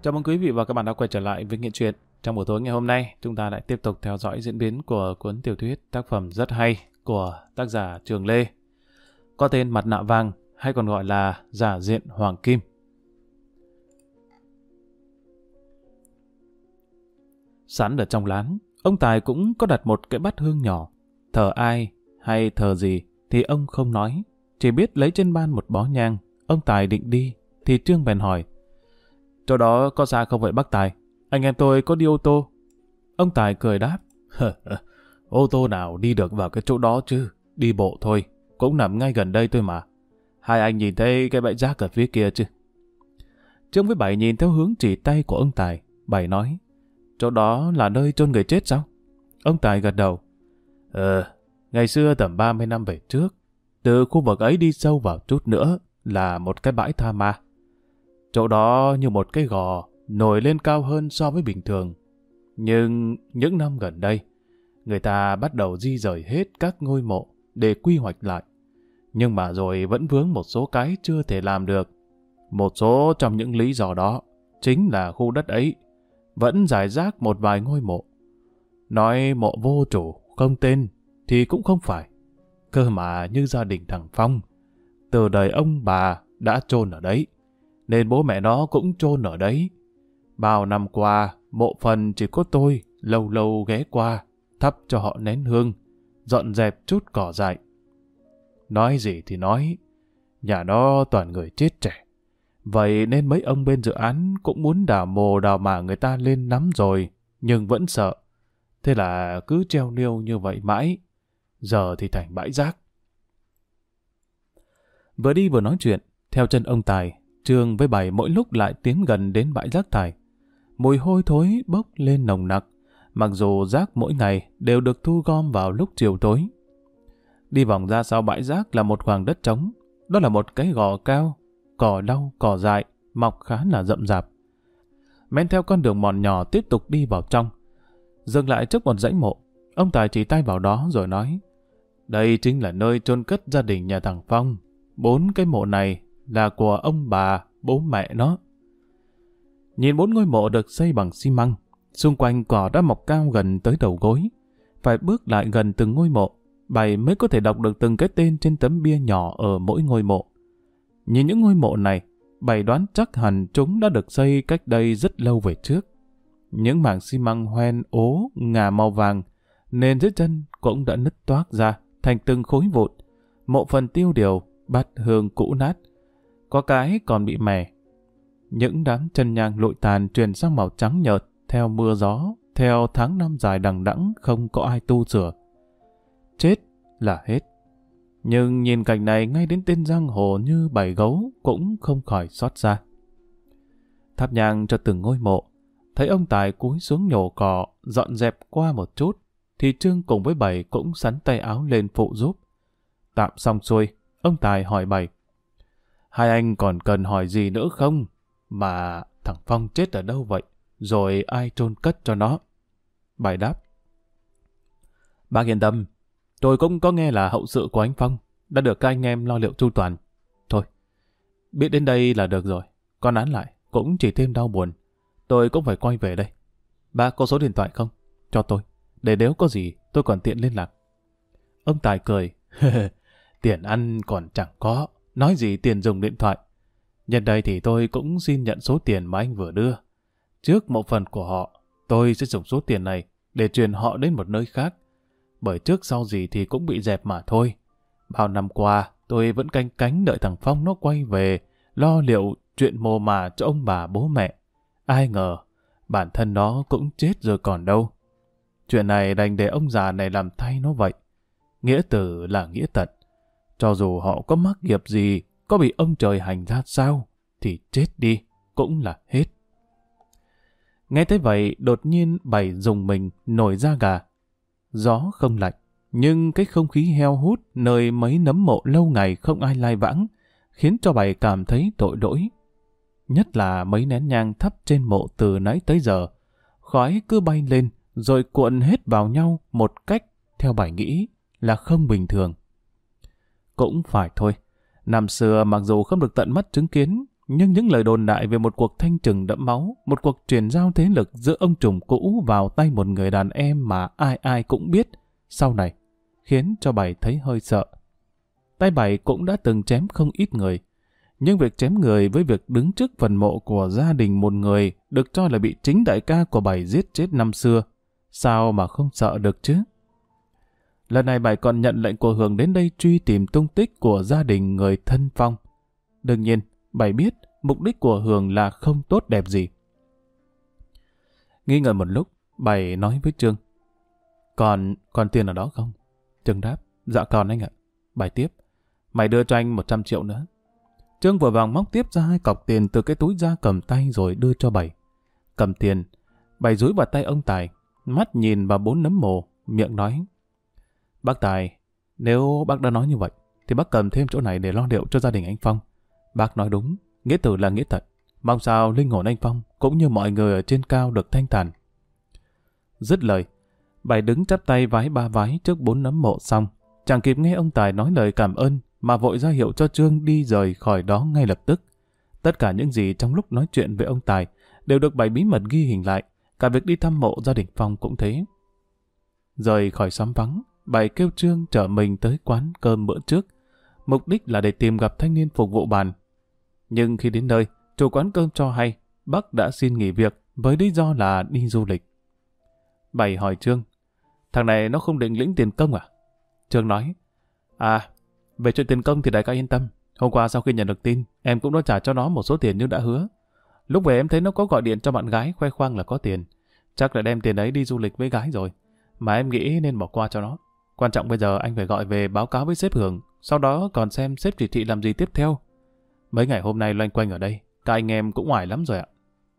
Chào mừng quý vị và các bạn đã quay trở lại với Nghệ Truyện. Trong buổi tối ngày hôm nay, chúng ta lại tiếp tục theo dõi diễn biến của cuốn tiểu thuyết tác phẩm rất hay của tác giả Trường Lê, có tên Mặt nạ vàng hay còn gọi là Giả diện Hoàng Kim. Sẵn ở trong lán, ông Tài cũng có đặt một cái bát hương nhỏ. Thờ ai hay thờ gì thì ông không nói, chỉ biết lấy trên ban một bó nhang. Ông Tài định đi thì Trương bèn hỏi: "Chỗ đó có xa không vậy bác Tài? Anh em tôi có đi ô tô." Ông Tài cười đáp: "Ô tô nào đi được vào cái chỗ đó chứ, đi bộ thôi, cũng nằm ngay gần đây thôi mà. Hai anh nhìn thấy cái bãi rác ở phía kia chứ?" Trương với Bảy nhìn theo hướng chỉ tay của ông Tài. Bảy nói: "Chỗ đó là nơi chôn người chết sao?" Ông Tài gật đầu: Ngày xưa tầm 30 năm về trước, từ khu vực ấy đi sâu vào chút nữa là một cái bãi tha ma. Chỗ đó như một cái gò nổi lên cao hơn so với bình thường. Nhưng những năm gần đây, người ta bắt đầu di rời hết các ngôi mộ để quy hoạch lại. Nhưng mà rồi vẫn vướng một số cái chưa thể làm được. Một số trong những lý do đó chính là khu đất ấy vẫn rải rác một vài ngôi mộ. Nói mộ vô chủ, không tên thì cũng không phải. Cơ mà như gia đình thằng Phong, từ đời ông bà đã chôn ở đấy, nên bố mẹ nó cũng chôn ở đấy. Bao năm qua, mộ phần chỉ có tôi lâu lâu ghé qua, thắp cho họ nén hương, dọn dẹp chút cỏ dại. Nói gì thì nói, nhà nó toàn người chết trẻ. Vậy nên mấy ông bên dự án cũng muốn đào mồ đào mả người ta lên lắm rồi, nhưng vẫn sợ. Thế là cứ treo niêu như vậy mãi, giờ thì thành bãi rác. Vừa đi vừa nói chuyện, theo chân ông Tài, Trương với Bảy mỗi lúc lại tiến gần đến bãi rác thải. Mùi hôi thối bốc lên nồng nặc, mặc dù rác mỗi ngày đều được thu gom vào lúc chiều tối. Đi vòng ra sau bãi rác là một khoảng đất trống, đó là một cái gò cao, cỏ lau, cỏ dại, mọc khá là rậm rạp. Men theo con đường mòn nhỏ tiếp tục đi vào trong. Dừng lại trước một dãy mộ, ông Tài chỉ tay vào đó rồi nói: "Đây chính là nơi chôn cất gia đình nhà thằng Phong. 4 cái mộ này là của ông bà, bố mẹ nó." Nhìn 4 ngôi mộ được xây bằng xi măng, xung quanh cỏ đã mọc cao gần tới đầu gối. Phải bước lại gần từng ngôi mộ, Bảy mới có thể đọc được từng cái tên trên tấm bia nhỏ ở mỗi ngôi mộ. Nhìn những ngôi mộ này, Bảy đoán chắc hẳn chúng đã được xây cách đây rất lâu về trước. Những mảng xi măng hoen ố, ngả màu vàng, nên dưới chân cũng đã nứt toác ra thành từng khối vụn. Mộ phần tiêu điều, bát hương cũ nát, có cái còn bị mẻ. Những đám chân nhang lụi tàn chuyển sang màu trắng nhợt theo mưa gió, theo tháng năm dài đằng đẵng không có ai tu sửa. Chết là hết. Nhưng nhìn cảnh này, ngay đến tên giang hồ như Bảy Gấu cũng không khỏi xót xa. Thắp nhang cho từng ngôi mộ, thấy ông Tài cúi xuống nhổ cỏ, dọn dẹp qua một chút, thì Trương cùng với Bảy cũng xắn tay áo lên phụ giúp. Tạm xong xuôi, ông Tài hỏi Bảy: "Hai anh còn cần hỏi gì nữa không? Mà thằng Phong chết ở đâu vậy? Rồi ai chôn cất cho nó?" Bảy đáp: "Bác yên tâm, tôi cũng có nghe là hậu sự của anh Phong đã được các anh em lo liệu chu toàn. Thôi, biết đến đây là được rồi, con án lại cũng chỉ thêm đau buồn. Tôi cũng phải quay về đây. Bác có số điện thoại không? Cho tôi, để nếu có gì tôi còn tiện liên lạc." Ông Tài cười: "Tiền ăn còn chẳng có, nói gì tiền dùng điện thoại. Nhân đây thì tôi cũng xin nhận số tiền mà anh vừa đưa. Trước mộ phần của họ, tôi sẽ dùng số tiền này để chuyển họ đến một nơi khác. Bởi trước sau gì thì cũng bị dẹp mà thôi. Bao năm qua, tôi vẫn canh cánh đợi thằng Phong nó quay về, lo liệu chuyện mồ mả cho ông bà bố mẹ. Ai ngờ, bản thân nó cũng chết rồi còn đâu. Chuyện này đành để ông già này làm thay nó vậy. Nghĩa tử là nghĩa tận. Cho dù họ có mắc nghiệp gì, có bị ông trời hành ra sao, thì chết đi, cũng là hết." Nghe thấy vậy, đột nhiên Bảy rùng mình nổi da gà. Gió không lạnh, nhưng cái không khí heo hút nơi mấy nấm mộ lâu ngày không ai lai vãng, khiến cho Bảy cảm thấy tội lỗi. Nhất là mấy nén nhang thắp trên mộ từ nãy tới giờ, khói cứ bay lên rồi cuộn hết vào nhau một cách theo Bảy nghĩ là không bình thường. Cũng phải thôi, năm xưa mặc dù không được tận mắt chứng kiến, Nhưng những lời đồn đại về một cuộc thanh trừng đẫm máu, một cuộc chuyển giao thế lực giữa ông trùm cũ vào tay một người đàn em mà ai ai cũng biết sau này, khiến cho Bảy thấy hơi sợ. Tay Bảy cũng đã từng chém không ít người, nhưng việc chém người với việc đứng trước phần mộ của gia đình một người được cho là bị chính đại ca của Bảy giết chết năm xưa, sao mà không sợ được chứ? Lần này Bảy còn nhận lệnh của Hường đến đây truy tìm tung tích của gia đình người thân Phong. Đương nhiên, Bảy biết mục đích của Hường là không tốt đẹp gì. Nghi ngờ một lúc, Bảy nói với Trương: Còn tiền ở đó không? Trương đáp: Dạ còn anh ạ. Bảy tiếp: Mày đưa cho anh 100 triệu nữa. Trương vội vàng móc tiếp ra 2 cọc tiền từ cái túi ra cầm tay rồi đưa cho Bảy. Cầm tiền, Bảy dúi vào tay ông Tài, mắt nhìn vào 4 nấm mồ, miệng nói: Bác Tài, nếu bác đã nói như vậy, thì bác cầm thêm chỗ này để lo liệu cho gia đình anh Phong. Bác nói đúng, nghĩa tử là nghĩa thật. Mong sao linh hồn anh Phong cũng như mọi người ở trên cao được thanh thản. Dứt lời, Bảy đứng chắp tay vái 3 vái trước 4 nấm mộ xong, chẳng kịp nghe ông Tài nói lời cảm ơn mà vội ra hiệu cho Trương đi rời khỏi đó ngay lập tức. Tất cả những gì trong lúc nói chuyện với ông Tài đều được Bảy bí mật ghi hình lại, cả việc đi thăm mộ gia đình Phong cũng thế. Rời khỏi xóm vắng, Bảy kêu Trương chở mình tới quán cơm bữa trước, mục đích là để tìm gặp thanh niên phục vụ bàn. Nhưng khi đến nơi, chủ quán cơm cho hay bác đã xin nghỉ việc với lý do là đi du lịch. Bảy hỏi Trương: Thằng này nó không định lĩnh tiền công à? Trương nói: Về chuyện tiền công thì đại ca yên tâm. Hôm qua sau khi nhận được tin, em cũng đã trả cho nó một số tiền như đã hứa. Lúc về em thấy nó có gọi điện cho bạn gái khoe khoang là có tiền. Chắc là đem tiền ấy đi du lịch với gái rồi. Mà em nghĩ nên bỏ qua cho nó. Quan trọng bây giờ anh phải gọi về báo cáo với sếp Hường, sau đó còn xem sếp chỉ thị làm gì tiếp theo. Mấy ngày hôm nay loanh quanh ở đây, các anh em cũng oải lắm rồi ạ.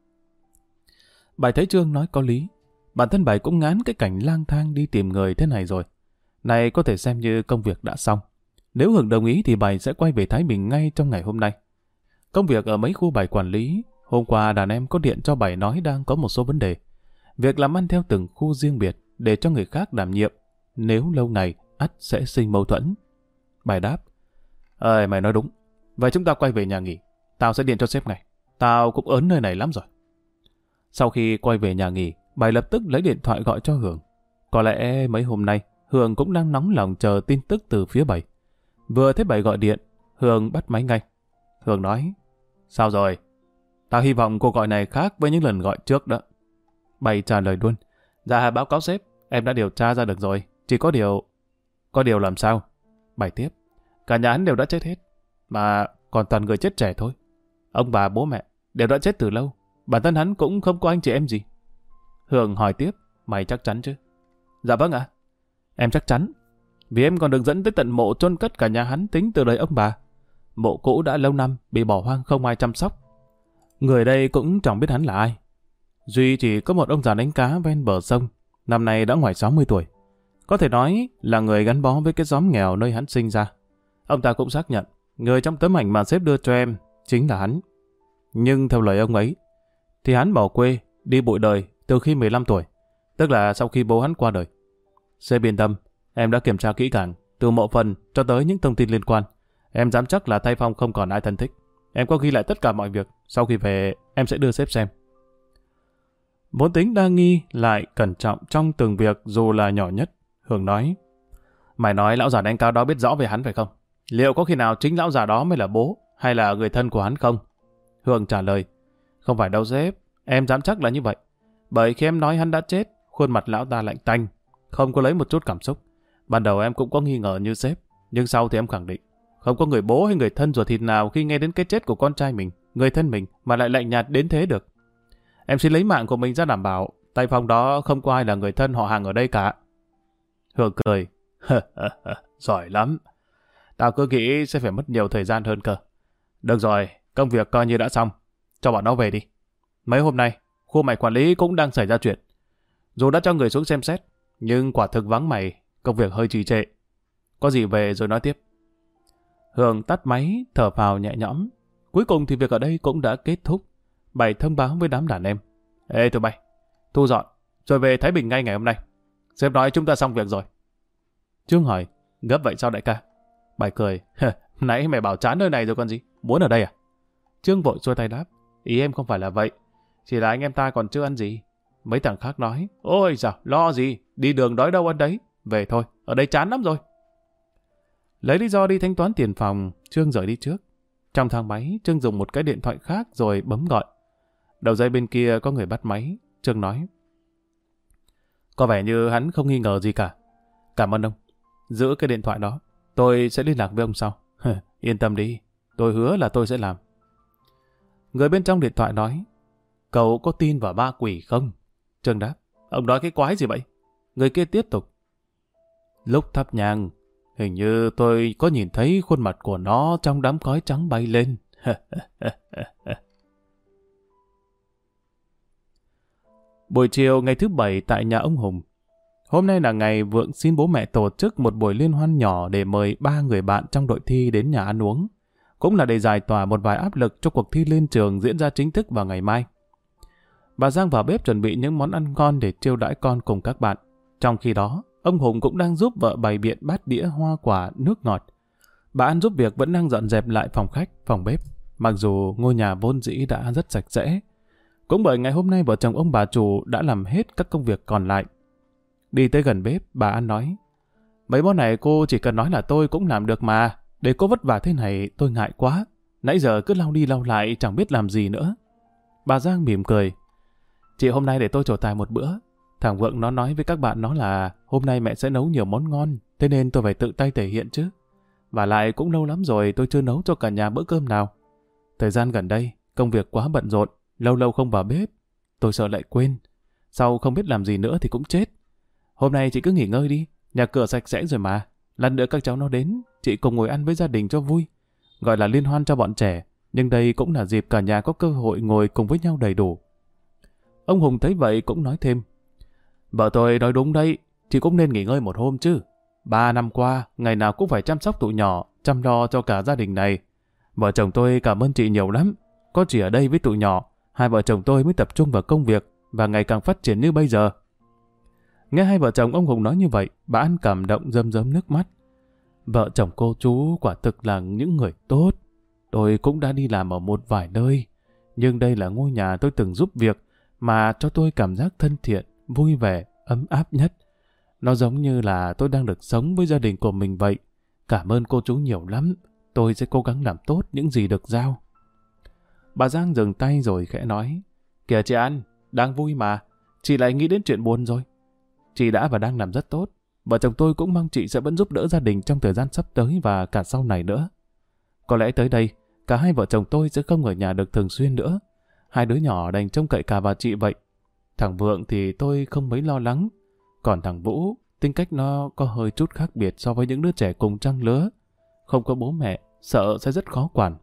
Bảy thấy Trương nói có lý. Bản thân Bảy cũng ngán cái cảnh lang thang đi tìm người thế này rồi. Này có thể xem như công việc đã xong. Nếu Hường đồng ý thì Bảy sẽ quay về Thái Bình ngay trong ngày hôm nay. Công việc ở mấy khu Bảy quản lý, hôm qua đàn em có điện cho Bảy nói đang có một số vấn đề. Việc làm ăn theo từng khu riêng biệt để cho người khác đảm nhiệm, nếu lâu ngày ắt sẽ sinh mâu thuẫn. Bảy đáp: Mày nói đúng. Vậy chúng ta quay về nhà nghỉ. Tao sẽ điện cho sếp ngay. Tao cũng ớn nơi này lắm rồi. Sau khi quay về nhà nghỉ, Bảy lập tức lấy điện thoại gọi cho Hường. Có lẽ mấy hôm nay Hường cũng đang nóng lòng chờ tin tức từ phía Bảy. Vừa thấy Bảy gọi điện, Hường bắt máy ngay. Hường nói: Sao rồi? Tao hy vọng cuộc gọi này khác với những lần gọi trước đó. Bảy trả lời luôn: Dạ báo cáo sếp, em đã điều tra ra được rồi. Chỉ có điều... Có điều làm sao? Bảy tiếp: Cả nhà hắn đều đã chết hết. Mà còn toàn người chết trẻ thôi. Ông bà bố mẹ đều đã chết từ lâu. Bản thân hắn cũng không có anh chị em gì. Hường hỏi tiếp: Mày chắc chắn chứ? Dạ vâng ạ. Em chắc chắn. Vì em còn được dẫn tới tận mộ chôn cất cả nhà hắn tính từ đời ông bà. Mộ cũ đã lâu năm bị bỏ hoang không ai chăm sóc. Người đây cũng chẳng biết hắn là ai. Duy chỉ có một ông già đánh cá ven bờ sông, năm nay đã ngoài 60 tuổi. Có thể nói là người gắn bó với cái xóm nghèo nơi hắn sinh ra. Ông ta cũng xác nhận người trong tấm ảnh mà sếp đưa cho em chính là hắn. Nhưng theo lời ông ấy thì hắn bỏ quê đi bụi đời từ khi 15 tuổi, tức là sau khi bố hắn qua đời. Sếp yên tâm, em đã kiểm tra kỹ càng từ mộ phần cho tới những thông tin liên quan. Em dám chắc là tay Phong không còn ai thân thích. Em có ghi lại tất cả mọi việc. Sau khi về em sẽ đưa sếp xem. Vốn tính đa nghi lại cẩn trọng trong từng việc dù là nhỏ nhất. Hường nói: Mày nói lão già đánh cao đó biết rõ về hắn phải không? Liệu có khi nào chính lão già đó mới là bố hay là người thân của hắn không? Hường trả lời: Không phải đâu sếp, em dám chắc là như vậy. Bởi khi em nói hắn đã chết, khuôn mặt lão ta lạnh tanh, không có lấy một chút cảm xúc. Ban đầu em cũng có nghi ngờ như sếp, nhưng sau thì em khẳng định không có người bố hay người thân ruột thịt nào khi nghe đến cái chết của con trai mình, người thân mình mà lại lạnh nhạt đến thế được. Em xin lấy mạng của mình ra đảm bảo tay Phong đó không có ai là người thân họ hàng ở đây cả. Hường cười: Giỏi lắm. Tao cứ nghĩ sẽ phải mất nhiều thời gian hơn cơ. Được rồi, công việc coi như đã xong. Cho bọn nó về đi. Mấy hôm nay, khu mày quản lý cũng đang xảy ra chuyện. Dù đã cho người xuống xem xét, nhưng quả thực vắng mày, công việc hơi trì trệ. Có gì về rồi nói tiếp. Hường tắt máy, thở phào nhẹ nhõm. Cuối cùng thì việc ở đây cũng đã kết thúc. Bảy thông báo với đám đàn em: Ê tụi bay, thu dọn, rồi về Thái Bình ngay ngày hôm nay. Sếp nói chúng ta xong việc rồi. Trương hỏi: Gấp vậy sao đại ca? Bảy cười: Nãy mày bảo chán nơi này rồi còn gì, muốn ở đây à? Trương vội xua tay đáp. Ý em không phải là vậy. Chỉ là anh em ta còn chưa ăn gì. Mấy thằng khác nói. Ôi dào, lo gì. Đi đường đói đâu ăn đấy. Về thôi, ở đây chán lắm rồi. Lấy lý do đi thanh toán tiền phòng, Trương rời đi trước. Trong thang máy, Trương dùng một cái điện thoại khác rồi bấm gọi. Đầu dây bên kia có người bắt máy. Trương nói. Có vẻ như hắn không nghi ngờ gì cả. Cảm ơn ông. Giữ cái điện thoại đó. Tôi sẽ liên lạc với ông sau. Yên tâm đi. Tôi hứa là tôi sẽ làm. Người bên trong điện thoại nói. Cậu có tin vào ma quỷ không? Trương đáp. Ông nói cái quái gì vậy? Người kia tiếp tục. Lúc thắp nhang, hình như tôi có nhìn thấy khuôn mặt của nó trong đám khói trắng bay lên. Buổi chiều ngày thứ Bảy tại nhà ông Hùng. Hôm nay là ngày Vượng xin bố mẹ tổ chức một buổi liên hoan nhỏ để mời 3 người bạn trong đội thi đến nhà ăn uống. Cũng là để giải tỏa một vài áp lực cho cuộc thi lên trường diễn ra chính thức vào ngày mai. Bà Giang vào bếp chuẩn bị những món ăn ngon để chiêu đãi con cùng các bạn. Trong khi đó, ông Hùng cũng đang giúp vợ bày biện bát đĩa hoa quả, nước ngọt. Bà An giúp việc vẫn đang dọn dẹp lại phòng khách, phòng bếp. Mặc dù ngôi nhà vốn dĩ đã rất sạch sẽ. Cũng bởi ngày hôm nay vợ chồng ông bà chủ đã làm hết các công việc còn lại. Đi tới gần bếp, bà An nói. Mấy món này cô chỉ cần nói là tôi cũng làm được mà. Để cô vất vả thế này tôi ngại quá. Nãy giờ cứ lau đi lau lại chẳng biết làm gì nữa. Bà Giang mỉm cười. Chị hôm nay để tôi trổ tài một bữa. Thằng Vượng nó nói với các bạn nó là hôm nay mẹ sẽ nấu nhiều món ngon. Thế nên tôi phải tự tay thể hiện chứ. Và lại cũng lâu lắm rồi tôi chưa nấu cho cả nhà bữa cơm nào. Thời gian gần đây công việc quá bận rộn. Lâu lâu không vào bếp. Tôi sợ lại quên. Sau không biết làm gì nữa thì cũng chết. Hôm nay chị cứ nghỉ ngơi đi. Nhà cửa sạch sẽ rồi mà. Lần nữa các cháu nó đến, chị cùng ngồi ăn với gia đình cho vui. Gọi là liên hoan cho bọn trẻ. Nhưng đây cũng là dịp cả nhà có cơ hội ngồi cùng với nhau đầy đủ. Ông Hùng thấy vậy cũng nói thêm. Vợ tôi nói đúng đấy. Chị cũng nên nghỉ ngơi một hôm chứ. 3 năm qua, ngày nào cũng phải chăm sóc tụi nhỏ, chăm lo cho cả gia đình này. Vợ chồng tôi cảm ơn chị nhiều lắm. Có chị ở đây với tụi nhỏ, hai vợ chồng tôi mới tập trung vào công việc và ngày càng phát triển như bây giờ. Nghe hai vợ chồng ông Hùng nói như vậy, bà An cảm động rơm rớm nước mắt. Vợ chồng cô chú quả thực là những người tốt. Tôi cũng đã đi làm ở một vài nơi, nhưng đây là ngôi nhà tôi từng giúp việc mà cho tôi cảm giác thân thiện, vui vẻ, ấm áp nhất. Nó giống như là tôi đang được sống với gia đình của mình vậy. Cảm ơn cô chú nhiều lắm. Tôi sẽ cố gắng làm tốt những gì được giao. Bà Giang dừng tay rồi khẽ nói. Kìa chị An, đang vui mà. Chị lại nghĩ đến chuyện buồn rồi. Chị đã và đang làm rất tốt. Vợ chồng tôi cũng mong chị sẽ vẫn giúp đỡ gia đình trong thời gian sắp tới và cả sau này nữa. Có lẽ tới đây, cả hai vợ chồng tôi sẽ không ở nhà được thường xuyên nữa. Hai đứa nhỏ đành trông cậy cả vào chị vậy. Thằng Vượng thì tôi không mấy lo lắng. Còn thằng Vũ, tính cách nó có hơi chút khác biệt so với những đứa trẻ cùng trang lứa. Không có bố mẹ, sợ sẽ rất khó quản.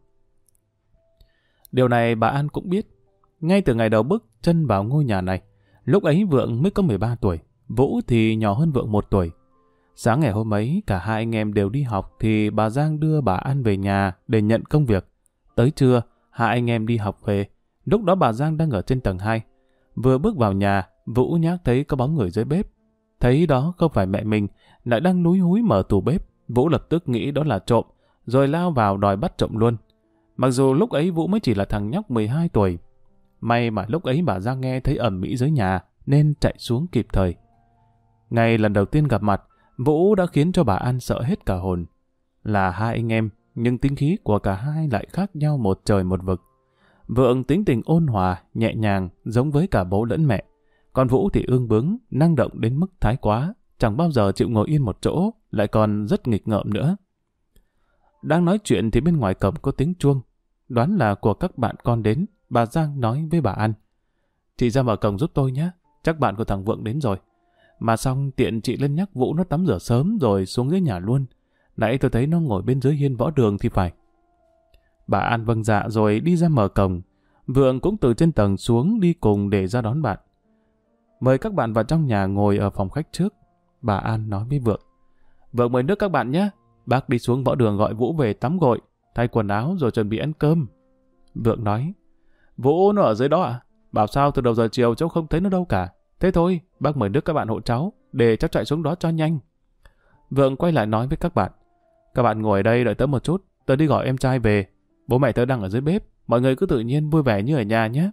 Điều này bà An cũng biết. Ngay từ ngày đầu bước chân vào ngôi nhà này, lúc ấy Vượng mới có 13 tuổi, Vũ thì nhỏ hơn Vượng 1 tuổi. Sáng ngày hôm ấy, cả hai anh em đều đi học thì bà Giang đưa bà An về nhà để nhận công việc. Tới trưa, hai anh em đi học về. Lúc đó bà Giang đang ở trên tầng 2. Vừa bước vào nhà, Vũ nhác thấy có bóng người dưới bếp. Thấy đó không phải mẹ mình, lại đang lúi húi mở tủ bếp. Vũ lập tức nghĩ đó là trộm, rồi lao vào đòi bắt trộm luôn. Mặc dù lúc ấy Vũ mới chỉ là thằng nhóc 12 tuổi. May mà lúc ấy bà Giang nghe thấy ầm ĩ dưới nhà, nên chạy xuống kịp thời. Ngay lần đầu tiên gặp mặt, Vũ đã khiến cho bà An sợ hết cả hồn. Là hai anh em, nhưng tính khí của cả hai lại khác nhau một trời một vực. Vượng tính tình ôn hòa, nhẹ nhàng, giống với cả bố lẫn mẹ. Còn Vũ thì ương bướng, năng động đến mức thái quá, chẳng bao giờ chịu ngồi yên một chỗ, lại còn rất nghịch ngợm nữa. Đang nói chuyện thì bên ngoài cổng có tiếng chuông. Đoán là của các bạn con đến, bà Giang nói với bà An. Chị ra mở cổng giúp tôi nhé, chắc bạn của thằng Vượng đến rồi. Mà xong tiện chị lên nhắc Vũ nó tắm rửa sớm rồi xuống dưới nhà luôn. Nãy tôi thấy nó ngồi bên dưới hiên võ đường thì phải. Bà An vâng dạ rồi đi ra mở cổng. Vượng cũng từ trên tầng xuống đi cùng để ra đón bạn. Mời các bạn vào trong nhà ngồi ở phòng khách trước. Bà An nói với Vượng. Vượng mời nước các bạn nhé. Bác đi xuống võ đường gọi Vũ về tắm gội, thay quần áo rồi chuẩn bị ăn cơm. Vượng nói. Vũ nó ở dưới đó à? Bảo sao từ đầu giờ chiều cháu không thấy nó đâu cả. Thế thôi, bác mời nước các bạn hộ cháu, để cháu chạy xuống đó cho nhanh. Vượng quay lại nói với các bạn. Các bạn ngồi ở đây đợi tớ một chút, tớ đi gọi em trai về. Bố mẹ tớ đang ở dưới bếp, Mọi người cứ tự nhiên vui vẻ như ở nhà nhé.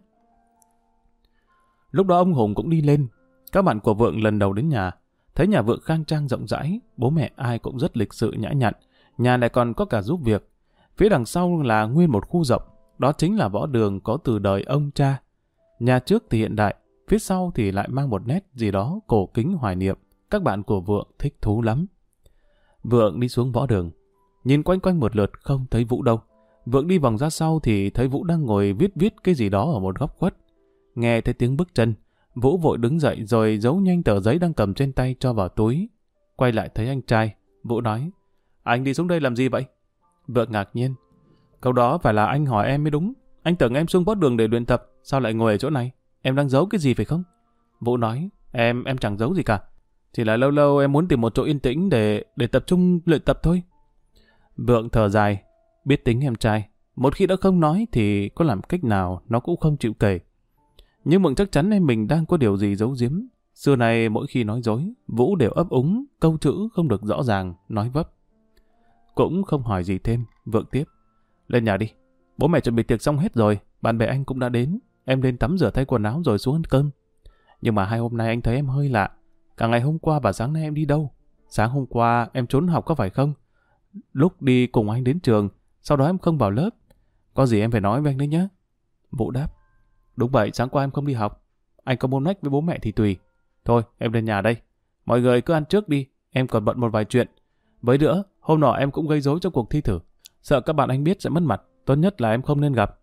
Lúc đó ông Hùng cũng đi lên. Các bạn của Vượng lần đầu đến nhà. Thấy nhà Vượng khang trang rộng rãi, bố mẹ ai cũng rất lịch sự nhã nhặn. Nhà lại còn có cả giúp việc. Phía đằng sau là nguyên một khu rộng. Đó chính là võ đường có từ đời ông cha. Nhà trước thì hiện đại, phía sau thì lại mang một nét gì đó cổ kính hoài niệm. Các bạn của Vượng thích thú lắm. Vượng đi xuống võ đường. Nhìn quanh quanh một lượt không thấy Vũ đâu. Vượng đi vòng ra sau thì thấy Vũ đang ngồi viết cái gì đó ở một góc khuất. Nghe thấy tiếng bước chân, Vũ vội đứng dậy rồi giấu nhanh tờ giấy đang cầm trên tay cho vào túi. Quay lại thấy anh trai, Vũ nói, anh đi xuống đây làm gì vậy? Vượng ngạc nhiên. Câu đó phải là anh hỏi em mới đúng. Anh tưởng em xuống võ đường để luyện tập, sao lại ngồi ở chỗ này? Em đang giấu cái gì phải không? Vũ nói, em chẳng giấu gì cả. Chỉ là lâu lâu em muốn tìm một chỗ yên tĩnh để tập trung luyện tập thôi. Vượng thở dài, biết tính em trai. Một khi đã không nói thì có làm cách nào nó cũng không chịu kể. Nhưng Vượng chắc chắn em mình đang có điều gì giấu giếm. Xưa này mỗi khi nói dối, Vũ đều ấp úng, câu chữ không được rõ ràng, nói vấp. Cũng không hỏi gì thêm, Vượng tiếp. Lên nhà đi, bố mẹ chuẩn bị tiệc xong hết rồi, bạn bè anh cũng đã đến. Em lên tắm rửa thay quần áo rồi xuống ăn cơm. Nhưng mà 2 hôm nay anh thấy em hơi lạ. Cả ngày hôm qua và sáng nay em đi đâu? Sáng hôm qua em trốn học có phải không? Lúc đi cùng anh đến trường, sau đó em không vào lớp. Có gì em phải nói với anh đấy nhé. Vũ đáp. Đúng vậy, sáng qua em không đi học. Anh có muốn nách với bố mẹ thì tùy. Thôi, em lên nhà đây. Mọi người cứ ăn trước đi, em còn bận một vài chuyện. Với nữa, hôm nọ em cũng gây rối trong cuộc thi thử. Sợ các bạn anh biết sẽ mất mặt, tốt nhất là em không nên gặp.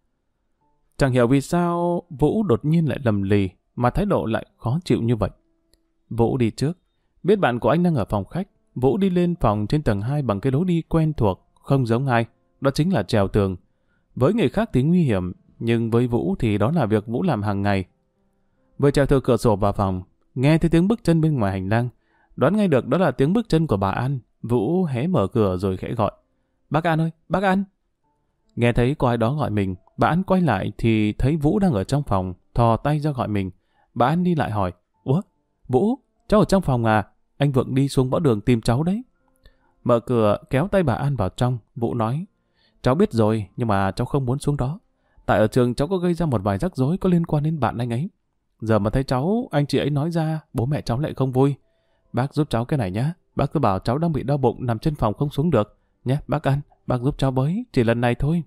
Chẳng hiểu vì sao Vũ đột nhiên lại lầm lì, mà thái độ lại khó chịu như vậy. Vũ đi trước. Biết bạn của anh đang ở phòng khách, Vũ đi lên phòng trên tầng 2 bằng cái lối đi quen thuộc, không giống ai. Đó chính là trèo tường. Với người khác thì nguy hiểm, nhưng với Vũ thì đó là việc Vũ làm hàng ngày. Vừa trèo từ cửa sổ vào phòng, nghe thấy tiếng bước chân bên ngoài hành lang. Đoán ngay được đó là tiếng bước chân của bà An. Vũ hé mở cửa rồi khẽ gọi. Bác An ơi, bác An. Nghe thấy có ai đó gọi mình, bà An quay lại thì thấy Vũ đang ở trong phòng, thò tay ra gọi mình. Bà An đi lại hỏi, ủa, Vũ, cháu ở trong phòng à? Anh Vượng đi xuống võ đường tìm cháu đấy. Mở cửa kéo tay bà An vào trong, Vũ nói, cháu biết rồi nhưng mà cháu không muốn xuống đó. Tại ở trường cháu có gây ra một vài rắc rối có liên quan đến bạn anh ấy. Giờ mà thấy cháu, anh chị ấy nói ra, bố mẹ cháu lại không vui. Bác giúp cháu cái này nhé. Bác cứ bảo cháu đang bị đau bụng nằm trên phòng không xuống được. Nhé, bác An, bác giúp cháu với, chỉ lần này thôi.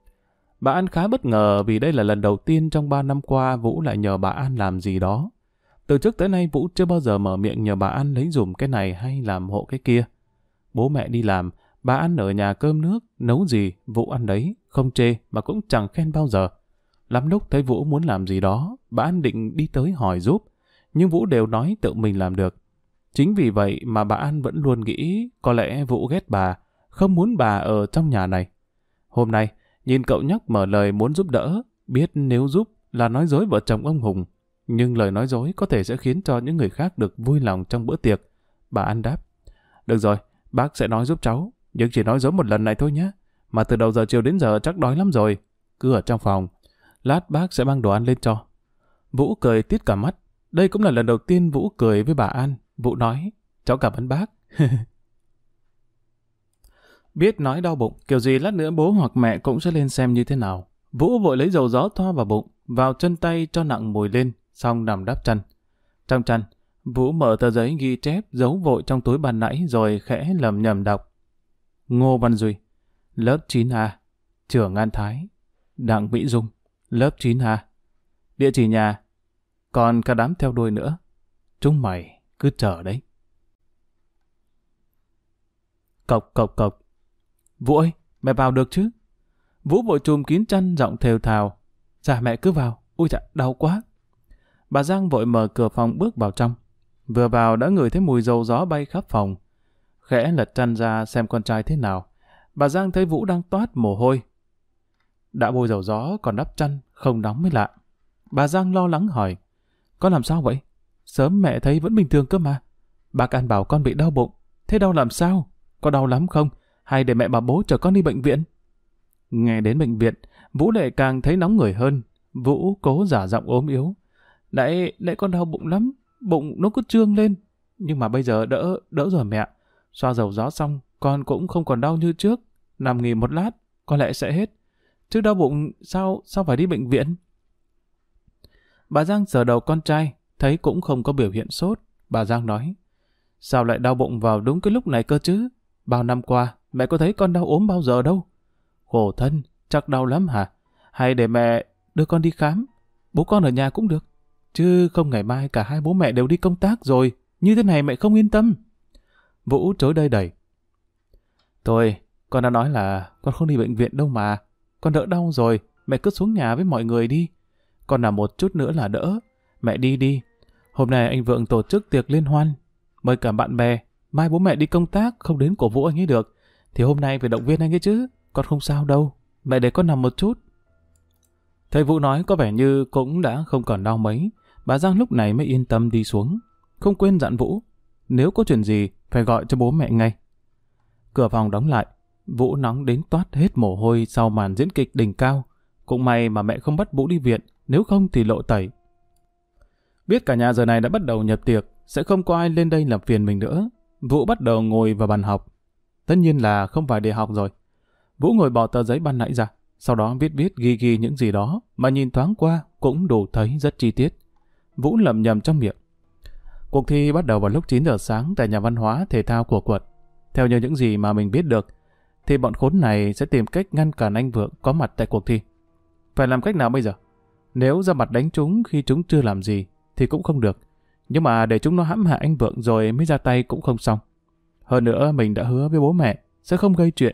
Bà An khá bất ngờ vì đây là lần đầu tiên trong 3 năm qua Vũ lại nhờ bà An làm gì đó. Từ trước tới nay Vũ chưa bao giờ mở miệng nhờ bà An lấy dùm cái này hay làm hộ cái kia. Bố mẹ đi làm, bà An ở nhà cơm nước, nấu gì, Vũ ăn đấy, không chê mà cũng chẳng khen bao giờ. Lắm lúc thấy Vũ muốn làm gì đó, bà An định đi tới hỏi giúp, nhưng Vũ đều nói tự mình làm được. Chính vì vậy mà bà An vẫn luôn nghĩ có lẽ Vũ ghét bà, không muốn bà ở trong nhà này. Hôm nay, nhìn cậu nhóc mở lời muốn giúp đỡ, biết nếu giúp là nói dối vợ chồng ông Hùng, nhưng lời nói dối có thể sẽ khiến cho những người khác được vui lòng trong bữa tiệc. Bà An đáp, được rồi, bác sẽ nói giúp cháu, nhưng chỉ nói dối một lần này thôi nhé. Mà từ đầu giờ chiều đến giờ chắc đói lắm rồi. Cứ ở trong phòng, lát bác sẽ mang đồ ăn lên cho. Vũ cười tít cả mắt. Đây cũng là lần đầu tiên Vũ cười với bà An. Vũ nói, cháu cảm ơn bác. Biết nói đau bụng, kiểu gì lát nữa bố hoặc mẹ cũng sẽ lên xem như thế nào. Vũ vội lấy dầu gió thoa vào bụng, vào chân tay cho nặng mùi lên, xong nằm đắp chăn. Trong chăn, Vũ mở tờ giấy ghi chép giấu vội trong túi ban nãy rồi khẽ lầm nhầm đọc. Ngô Văn Duy, lớp 9A, Trường An Thái. Đặng Mỹ Dung, lớp 9A. Địa chỉ nhà, còn cả đám theo đuôi nữa. Chúng mày cứ chờ đấy. Cộc cộc cộc. Vũ ơi, mẹ vào được chứ? Vũ vội chùm kín chăn giọng thều thào. Dạ mẹ cứ vào, ui dạ đau quá. Bà Giang vội mở cửa phòng bước vào trong. Vừa vào đã ngửi thấy mùi dầu gió bay khắp phòng. Khẽ lật chăn ra xem con trai thế nào. Bà Giang thấy Vũ đang toát mồ hôi. Đã bôi dầu gió còn đắp chăn, không nóng mới lạ. Bà Giang lo lắng hỏi, con làm sao vậy? Sớm mẹ thấy vẫn bình thường cơ mà. Bác An bảo con bị đau bụng, thế đau làm sao? Có đau lắm không? Hay để mẹ bảo bố chở con đi bệnh viện? Nghe đến bệnh viện, Vũ lại càng thấy nóng người hơn. Vũ cố giả giọng ốm yếu. Nãy con đau bụng lắm, bụng nó cứ trương lên. Nhưng mà bây giờ đỡ rồi mẹ. Xoa dầu gió xong, con cũng không còn đau như trước. Nằm nghỉ một lát, có lẽ sẽ hết. chứ đau bụng sao phải đi bệnh viện? Bà Giang sờ đầu con trai, thấy cũng không có biểu hiện sốt. Bà Giang nói, sao lại đau bụng vào đúng cái lúc này cơ chứ? Bao năm qua, mẹ có thấy con đau ốm bao giờ đâu. Khổ thân, chắc đau lắm hả? Hay để mẹ đưa con đi khám? Bố con ở nhà cũng được. Chứ không ngày mai cả hai bố mẹ đều đi công tác rồi. Như thế này mẹ không yên tâm. Vũ chối đây đẩy. Thôi, con đã nói là con không đi bệnh viện đâu mà. Con đỡ đau rồi, mẹ cứ xuống nhà với mọi người đi. Con nằm một chút nữa là đỡ. Mẹ đi đi. Hôm nay anh Vượng tổ chức tiệc liên hoan. Mời cả bạn bè. Mai bố mẹ đi công tác, không đến cổ vũ anh ấy được. Thì hôm nay phải động viên anh ấy chứ. Con không sao đâu. Mẹ để con nằm một chút. Thầy Vũ nói có vẻ như cũng đã không còn đau mấy. Bà Giang lúc này mới yên tâm đi xuống. Không quên dặn Vũ, nếu có chuyện gì phải gọi cho bố mẹ ngay. Cửa phòng đóng lại. Vũ nóng đến toát hết mồ hôi sau màn diễn kịch đỉnh cao. Cũng may mà mẹ không bắt Vũ đi viện, nếu không thì lộ tẩy. Biết cả nhà giờ này đã bắt đầu nhập tiệc, sẽ không có ai lên đây làm phiền mình nữa. Vũ bắt đầu ngồi vào bàn học. Tất nhiên là không phải để học rồi. Vũ ngồi bỏ tờ giấy ban nãy ra, sau đó viết ghi những gì đó mà nhìn thoáng qua cũng đủ thấy rất chi tiết. Vũ lẩm nhẩm trong miệng. Cuộc thi bắt đầu vào lúc 9 giờ sáng tại nhà văn hóa thể thao của quận. Theo như những gì mà mình biết được, thì bọn khốn này sẽ tìm cách ngăn cản anh Vượng có mặt tại cuộc thi. Phải làm cách nào bây giờ? Nếu ra mặt đánh chúng khi chúng chưa làm gì thì cũng không được. Nhưng mà để chúng nó hãm hại anh Vượng rồi mới ra tay cũng không xong. Hơn nữa mình đã hứa với bố mẹ sẽ không gây chuyện.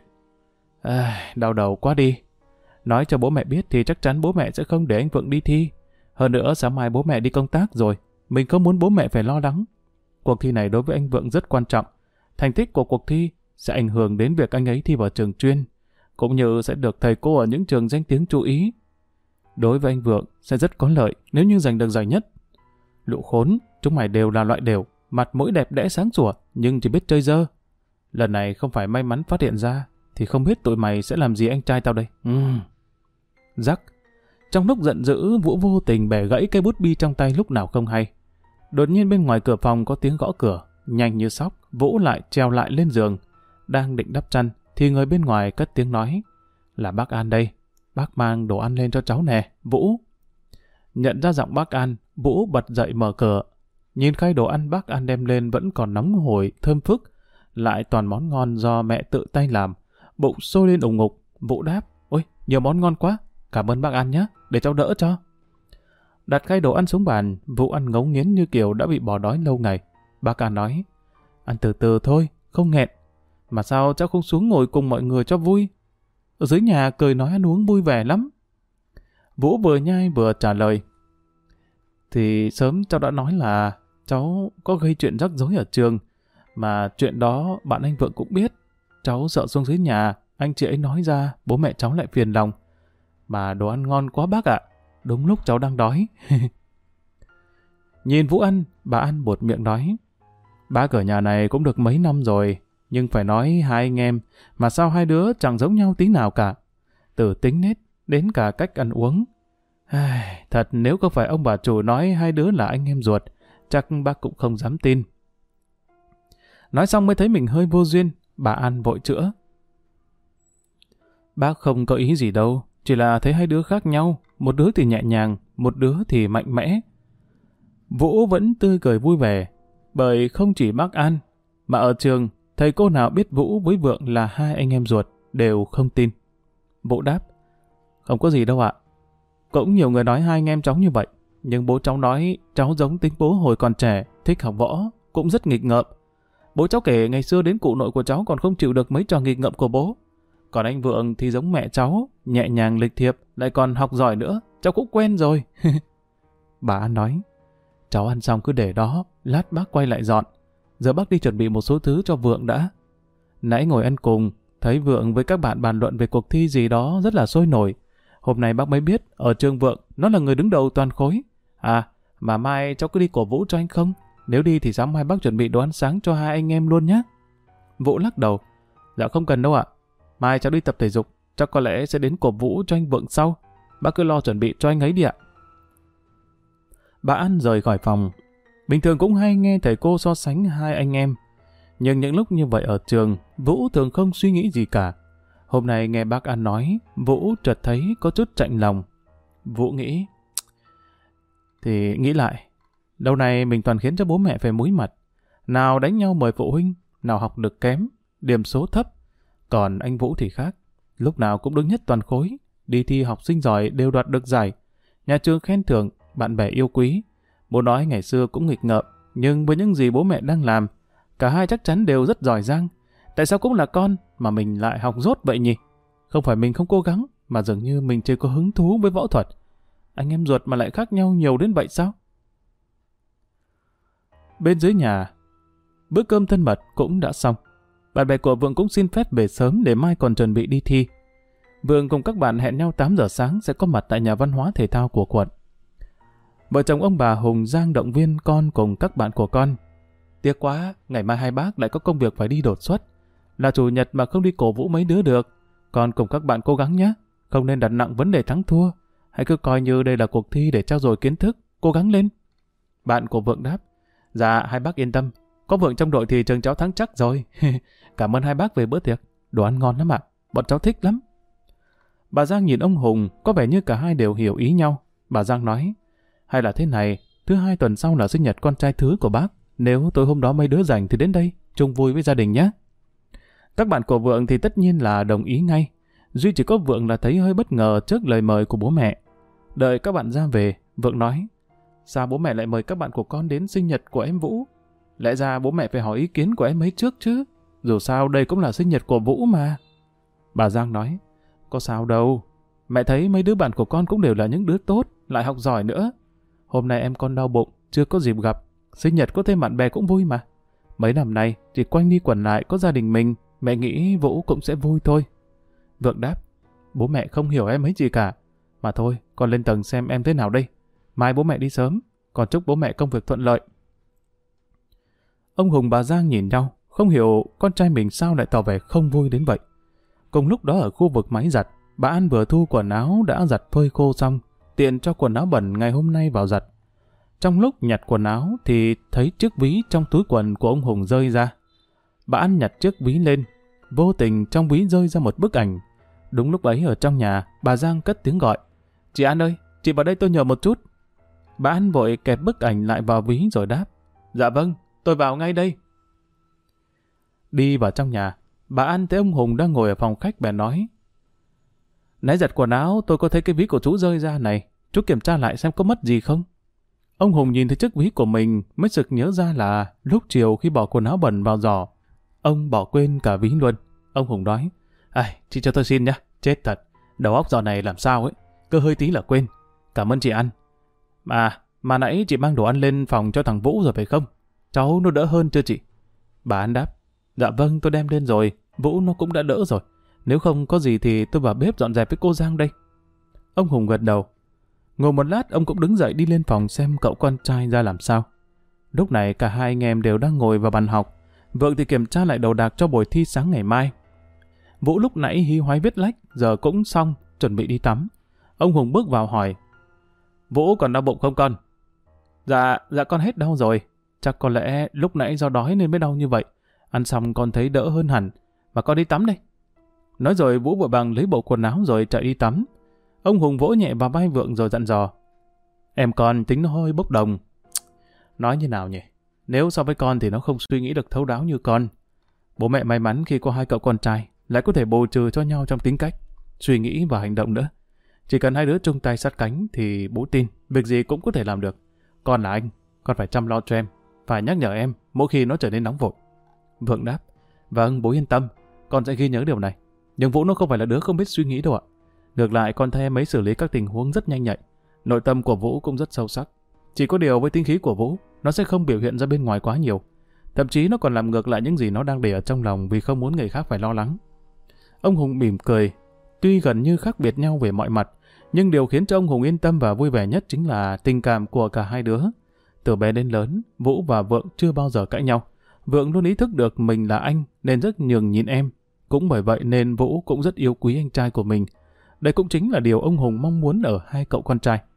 Đau đầu quá đi. Nói cho bố mẹ biết thì chắc chắn bố mẹ sẽ không để anh Vượng đi thi. Hơn nữa sáng mai bố mẹ đi công tác rồi. Mình không muốn bố mẹ phải lo lắng. Cuộc thi này đối với anh Vượng rất quan trọng. Thành tích của cuộc thi sẽ ảnh hưởng đến việc anh ấy thi vào trường chuyên, cũng như sẽ được thầy cô ở những trường danh tiếng chú ý. Đối với anh Vượng sẽ rất có lợi nếu như giành được giải nhất. Lũ khốn, chúng mày đều là loại đều, mặt mũi đẹp đẽ sáng sủa nhưng chỉ biết chơi dơ. Lần này không phải may mắn phát hiện ra thì không biết tụi mày sẽ làm gì anh trai tao đây. Rắc. Trong lúc giận dữ, Vũ vô tình bẻ gãy cây bút bi trong tay lúc nào không hay. Đột nhiên bên ngoài cửa phòng có tiếng gõ cửa. Nhanh như sóc, Vũ lại trèo lại lên giường. Đang định đắp chăn thì người bên ngoài cất tiếng nói. Là bác An đây. Bác mang đồ ăn lên cho cháu nè, Vũ. Nhận ra giọng bác An, Vũ bật dậy mở cửa. Nhìn khay đồ ăn bác An đem lên vẫn còn nóng hổi, thơm phức. Lại toàn món ngon do mẹ tự tay làm. Bụng sôi lên ủng ngục. Vũ đáp. Ôi, nhiều món ngon quá. Cảm ơn bác An nhé, để cháu đỡ cho. Đặt khay đồ ăn xuống bàn, Vũ ăn ngấu nghiến như kiểu đã bị bỏ đói lâu ngày. Bác An nói. Ăn từ từ thôi, không nghẹn. Mà sao cháu không xuống ngồi cùng mọi người cho vui? Ở dưới nhà cười nói ăn uống vui vẻ lắm. Vũ vừa nhai vừa trả lời. Thì sớm cháu đã nói là cháu có gây chuyện rắc rối ở trường. Mà chuyện đó bạn anh Vượng cũng biết. Cháu sợ xuống dưới nhà, anh chị ấy nói ra, bố mẹ cháu lại phiền lòng. Mà đồ ăn ngon quá bác ạ. Đúng lúc cháu đang đói. Nhìn Vũ ăn, bà An buột miệng nói. Bác ở nhà này cũng được mấy năm rồi. Nhưng phải nói hai anh em, mà sao hai đứa chẳng giống nhau tí nào cả. Từ tính nết đến cả cách ăn uống. Thật nếu không phải ông bà chủ nói hai đứa là anh em ruột, chắc bác cũng không dám tin. Nói xong mới thấy mình hơi vô duyên, bà An vội chữa. Bác không có ý gì đâu, chỉ là thấy hai đứa khác nhau, một đứa thì nhẹ nhàng, một đứa thì mạnh mẽ. Vũ vẫn tươi cười vui vẻ, bởi không chỉ bác An, mà ở trường, thầy cô nào biết Vũ với Vượng là hai anh em ruột đều không tin. Vũ đáp, không có gì đâu ạ. Cũng nhiều người nói hai anh em cháu như vậy, nhưng bố cháu nói cháu giống tính bố hồi còn trẻ, thích học võ, cũng rất nghịch ngợm. Bố cháu kể ngày xưa đến cụ nội của cháu còn không chịu được mấy trò nghịch ngợm của bố. Còn anh Vượng thì giống mẹ cháu, nhẹ nhàng lịch thiệp, lại còn học giỏi nữa, cháu cũng quen rồi. Bà An nói, cháu ăn xong cứ để đó, lát bác quay lại dọn. Giờ bác đi chuẩn bị một số thứ cho Vượng đã. Nãy ngồi ăn cùng, thấy Vượng với các bạn bàn luận về cuộc thi gì đó rất là sôi nổi. Hôm nay bác mới biết, ở trường Vượng, nó là người đứng đầu toàn khối. Mà mai cháu cứ đi cổ vũ cho anh không? Nếu đi thì sáng mai bác chuẩn bị đồ ăn sáng cho hai anh em luôn nhé. Vũ lắc đầu. Dạ không cần đâu ạ. Mai cháu đi tập thể dục, chắc có lẽ sẽ đến cổ vũ cho anh Vượng sau. Bác cứ lo chuẩn bị cho anh ấy đi ạ. Bà An rời khỏi phòng. Bình thường cũng hay nghe thầy cô so sánh hai anh em. Nhưng những lúc như vậy ở trường, Vũ thường không suy nghĩ gì cả. Hôm nay nghe bác An nói, Vũ chợt thấy có chút chạnh lòng. Vũ nghĩ, thì nghĩ lại, lâu nay mình toàn khiến cho bố mẹ phải muối mặt. Nào đánh nhau mời phụ huynh, nào học được kém, điểm số thấp. Còn anh Vũ thì khác, lúc nào cũng đứng nhất toàn khối, đi thi học sinh giỏi đều đoạt được giải. Nhà trường khen thưởng, bạn bè yêu quý. Bố nói ngày xưa cũng nghịch ngợm, nhưng với những gì bố mẹ đang làm, cả hai chắc chắn đều rất giỏi giang. Tại sao cũng là con mà mình lại học dốt vậy nhỉ? Không phải mình không cố gắng, mà dường như mình chưa có hứng thú với võ thuật. Anh em ruột mà lại khác nhau nhiều đến vậy sao? Bên dưới nhà, bữa cơm thân mật cũng đã xong. Bạn bè của Vượng cũng xin phép về sớm để mai còn chuẩn bị đi thi. Vượng cùng các bạn hẹn nhau 8 giờ sáng sẽ có mặt tại nhà văn hóa thể thao của quận. Vợ chồng ông bà Hùng Giang động viên con cùng các bạn của con. Tiếc quá, ngày mai hai bác lại có công việc phải đi đột xuất. Là chủ nhật mà không đi cổ vũ mấy đứa được. Con cùng các bạn cố gắng nhé, không nên đặt nặng vấn đề thắng thua. Hãy cứ coi như đây là cuộc thi để trau dồi kiến thức, cố gắng lên. Bạn của Vượng đáp, dạ hai bác yên tâm, có Vượng trong đội thì trường cháu thắng chắc rồi. Cảm ơn hai bác về bữa tiệc, đồ ăn ngon lắm ạ, bọn cháu thích lắm. Bà Giang nhìn ông Hùng, có vẻ như cả hai đều hiểu ý nhau. Bà Giang nói, hay là thế này, thứ hai tuần sau là sinh nhật con trai thứ của bác. Nếu tối hôm đó mấy đứa rảnh thì đến đây, chung vui với gia đình nhé. Các bạn của Vượng thì tất nhiên là đồng ý ngay. Duy chỉ có Vượng là thấy hơi bất ngờ trước lời mời của bố mẹ. Đợi các bạn ra về, Vượng nói, sao bố mẹ lại mời các bạn của con đến sinh nhật của em Vũ? Lẽ ra bố mẹ phải hỏi ý kiến của em ấy trước chứ. Dù sao đây cũng là sinh nhật của Vũ mà. Bà Giang nói, có sao đâu. Mẹ thấy mấy đứa bạn của con cũng đều là những đứa tốt, lại học giỏi nữa. Hôm nay em con đau bụng, chưa có dịp gặp. Sinh nhật có thêm bạn bè cũng vui mà. Mấy năm nay, chỉ quanh đi quẩn lại có gia đình mình, mẹ nghĩ Vũ cũng sẽ vui thôi. Vượng đáp, bố mẹ không hiểu em ấy gì cả. Mà thôi, con lên tầng xem em thế nào đây. Mai bố mẹ đi sớm, còn chúc bố mẹ công việc thuận lợi. Ông Hùng bà Giang nhìn nhau, không hiểu con trai mình sao lại tỏ vẻ không vui đến vậy. Cùng lúc đó ở khu vực máy giặt, bà An vừa thu quần áo đã giặt phơi khô xong, tiện cho quần áo bẩn ngày hôm nay vào giặt. Trong lúc nhặt quần áo thì thấy chiếc ví trong túi quần của ông Hùng rơi ra. Bà An nhặt chiếc ví lên, vô tình trong ví rơi ra một bức ảnh. Đúng lúc ấy ở trong nhà, bà Giang cất tiếng gọi. Chị An ơi, chị vào đây tôi nhờ một chút. Bà An vội kẹp bức ảnh lại vào ví rồi đáp. Dạ vâng, tôi vào ngay đây. Đi vào trong nhà, bà An thấy ông Hùng đang ngồi ở phòng khách bèn nói. Nãy giặt quần áo tôi có thấy cái ví của chú rơi ra này, chú kiểm tra lại xem có mất gì không. Ông Hùng nhìn thấy chiếc ví của mình mới sực nhớ ra là lúc chiều khi bỏ quần áo bẩn vào giỏ, ông bỏ quên cả ví luôn. Ông Hùng nói, chị cho tôi xin nhá, chết thật, đầu óc dạo này làm sao ấy, cứ hơi tí là quên. Cảm ơn chị An. Mà nãy chị mang đồ ăn lên phòng cho thằng Vũ rồi phải không? Cháu nó đỡ hơn chưa chị? Bà An đáp, dạ vâng tôi đem lên rồi, Vũ nó cũng đã đỡ rồi. Nếu không có gì thì tôi vào bếp dọn dẹp với cô Giang đây. Ông Hùng gật đầu. Ngồi một lát ông cũng đứng dậy đi lên phòng xem cậu con trai ra làm sao. Lúc này cả hai anh em đều đang ngồi vào bàn học. Vượng thì kiểm tra lại đồ đạc cho buổi thi sáng ngày mai. Vũ lúc nãy hí hoái viết lách, giờ cũng xong, chuẩn bị đi tắm. Ông Hùng bước vào hỏi, Vũ còn đau bụng không con? Dạ con hết đau rồi. Chắc có lẽ lúc nãy do đói nên mới đau như vậy. Ăn xong con thấy đỡ hơn hẳn. Và con đi tắm đây. Nói rồi Vũ vội vàng lấy bộ quần áo rồi chạy đi tắm. Ông Hùng vỗ nhẹ vào vai Vượng rồi dặn dò. Em con tính nó hơi bốc đồng. Nói như nào nhỉ? Nếu so với con thì nó không suy nghĩ được thấu đáo như con. Bố mẹ may mắn khi có hai cậu con trai, lại có thể bù trừ cho nhau trong tính cách, suy nghĩ và hành động nữa. Chỉ cần hai đứa chung tay sát cánh thì bố tin, việc gì cũng có thể làm được. Con là anh, con phải chăm lo cho em, phải nhắc nhở em mỗi khi nó trở nên nóng vội. Vượng đáp, vâng bố yên tâm, con sẽ ghi nhớ điều này. Nhưng Vũ nó không phải là đứa không biết suy nghĩ đâu ạ. Ngược lại con thấy em ấy xử lý các tình huống rất nhanh nhạy. Nội tâm của Vũ cũng rất sâu sắc. Chỉ có điều với tính khí của Vũ, nó sẽ không biểu hiện ra bên ngoài quá nhiều. Thậm chí nó còn làm ngược lại những gì nó đang để ở trong lòng vì không muốn người khác phải lo lắng. Ông Hùng mỉm cười. Tuy gần như khác biệt nhau về mọi mặt, nhưng điều khiến cho ông Hùng yên tâm và vui vẻ nhất chính là tình cảm của cả hai đứa. Từ bé đến lớn, Vũ và Vượng chưa bao giờ cãi nhau. Vượng luôn ý thức được mình là anh nên rất nhường nhịn em. Cũng bởi vậy nên Vũ cũng rất yêu quý anh trai của mình. Đây cũng chính là điều ông Hùng mong muốn ở hai cậu con trai.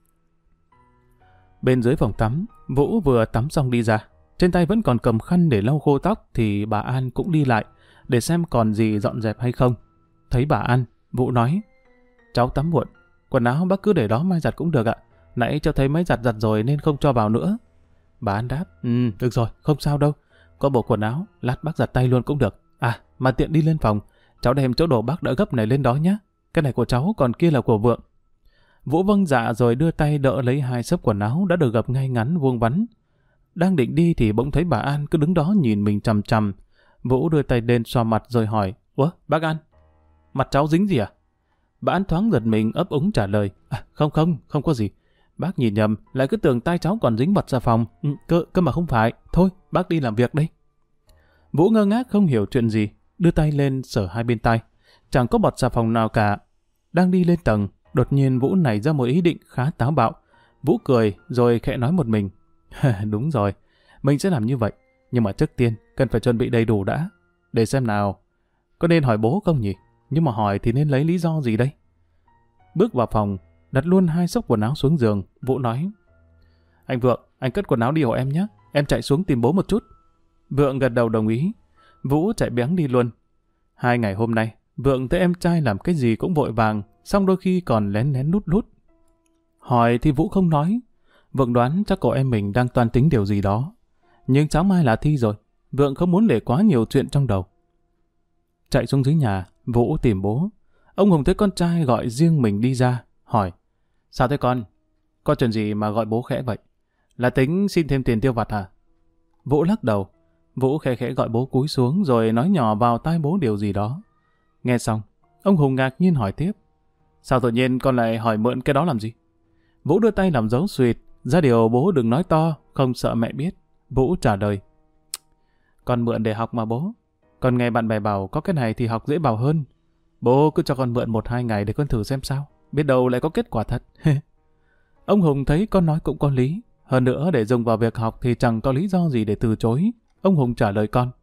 Bên dưới phòng tắm, Vũ vừa tắm xong đi ra. Trên tay vẫn còn cầm khăn để lau khô tóc thì bà An cũng đi lại để xem còn gì dọn dẹp hay không. thấy bà An, Vũ nói: cháu tắm muộn, quần áo bác cứ để đó mai giặt cũng được ạ. Nãy cháu thấy máy giặt rồi nên không cho vào nữa. Bà An đáp: được rồi, không sao đâu. Có bộ quần áo, lát bác giặt tay luôn cũng được. À, mà tiện đi lên phòng, cháu đem chỗ đồ bác đỡ gấp này lên đó nhé. Cái này của cháu, còn kia là của Vượng. Vũ vâng dạ rồi đưa tay đỡ lấy 2 xấp quần áo đã được gập ngay ngắn vuông vắn. Đang định đi thì bỗng thấy bà An cứ đứng đó nhìn mình chằm chằm. Vũ đưa tay lên xoa mặt rồi hỏi: ủa, bác An, mặt cháu dính gì à? Bà An thoáng giật mình ấp úng trả lời: không có gì. Bác nhìn nhầm, lại cứ tưởng tay cháu còn dính bọt xà phòng. Cơ mà không phải. Thôi, bác đi làm việc đây. Vũ ngơ ngác không hiểu chuyện gì, đưa tay lên sờ hai bên tay. Chẳng có bọt xà phòng nào cả. Đang đi lên tầng, đột nhiên Vũ nảy ra một ý định khá táo bạo. Vũ cười rồi khẽ nói một mình: đúng rồi, mình sẽ làm như vậy. Nhưng mà trước tiên, cần phải chuẩn bị đầy đủ đã. Để xem nào, có nên hỏi bố không nhỉ? Nhưng mà hỏi thì nên lấy lý do gì đây? Bước vào phòng, đặt luôn 2 xốc quần áo xuống giường, Vũ nói: anh Vượng, anh cất quần áo đi hộ em nhé. Em chạy xuống tìm bố một chút. Vượng gật đầu đồng ý. Vũ chạy béng đi luôn. 2 ngày hôm nay, Vượng thấy em trai làm cái gì cũng vội vàng, xong đôi khi còn lén lén lút lút. Hỏi thì Vũ không nói. Vượng đoán chắc cậu em mình đang toan tính điều gì đó. Nhưng sáng mai là thi rồi, Vượng không muốn để quá nhiều chuyện trong đầu. Chạy xuống dưới nhà, Vũ tìm bố. Ông Hùng thấy con trai gọi riêng mình đi ra, hỏi: sao thế con? Có chuyện gì mà gọi bố khẽ vậy? Là tính xin thêm tiền tiêu vặt hả? Vũ lắc đầu. Vũ khẽ khẽ gọi bố cúi xuống rồi nói nhỏ vào tai bố điều gì đó. Nghe xong, ông Hùng ngạc nhiên hỏi tiếp: sao tự nhiên con lại hỏi mượn cái đó làm gì? Vũ đưa tay làm dấu xuyệt, ra điều bố đừng nói to, không sợ mẹ biết. Vũ trả lời: con mượn để học mà bố. Con nghe bạn bè bảo có cái này thì học dễ vào hơn. Bố cứ cho con mượn 1-2 ngày để con thử xem sao. Biết đâu lại có kết quả thật. Ông Hùng thấy con nói cũng có lý. Hơn nữa để dùng vào việc học thì chẳng có lý do gì để từ chối. Ông Hùng trả lời con: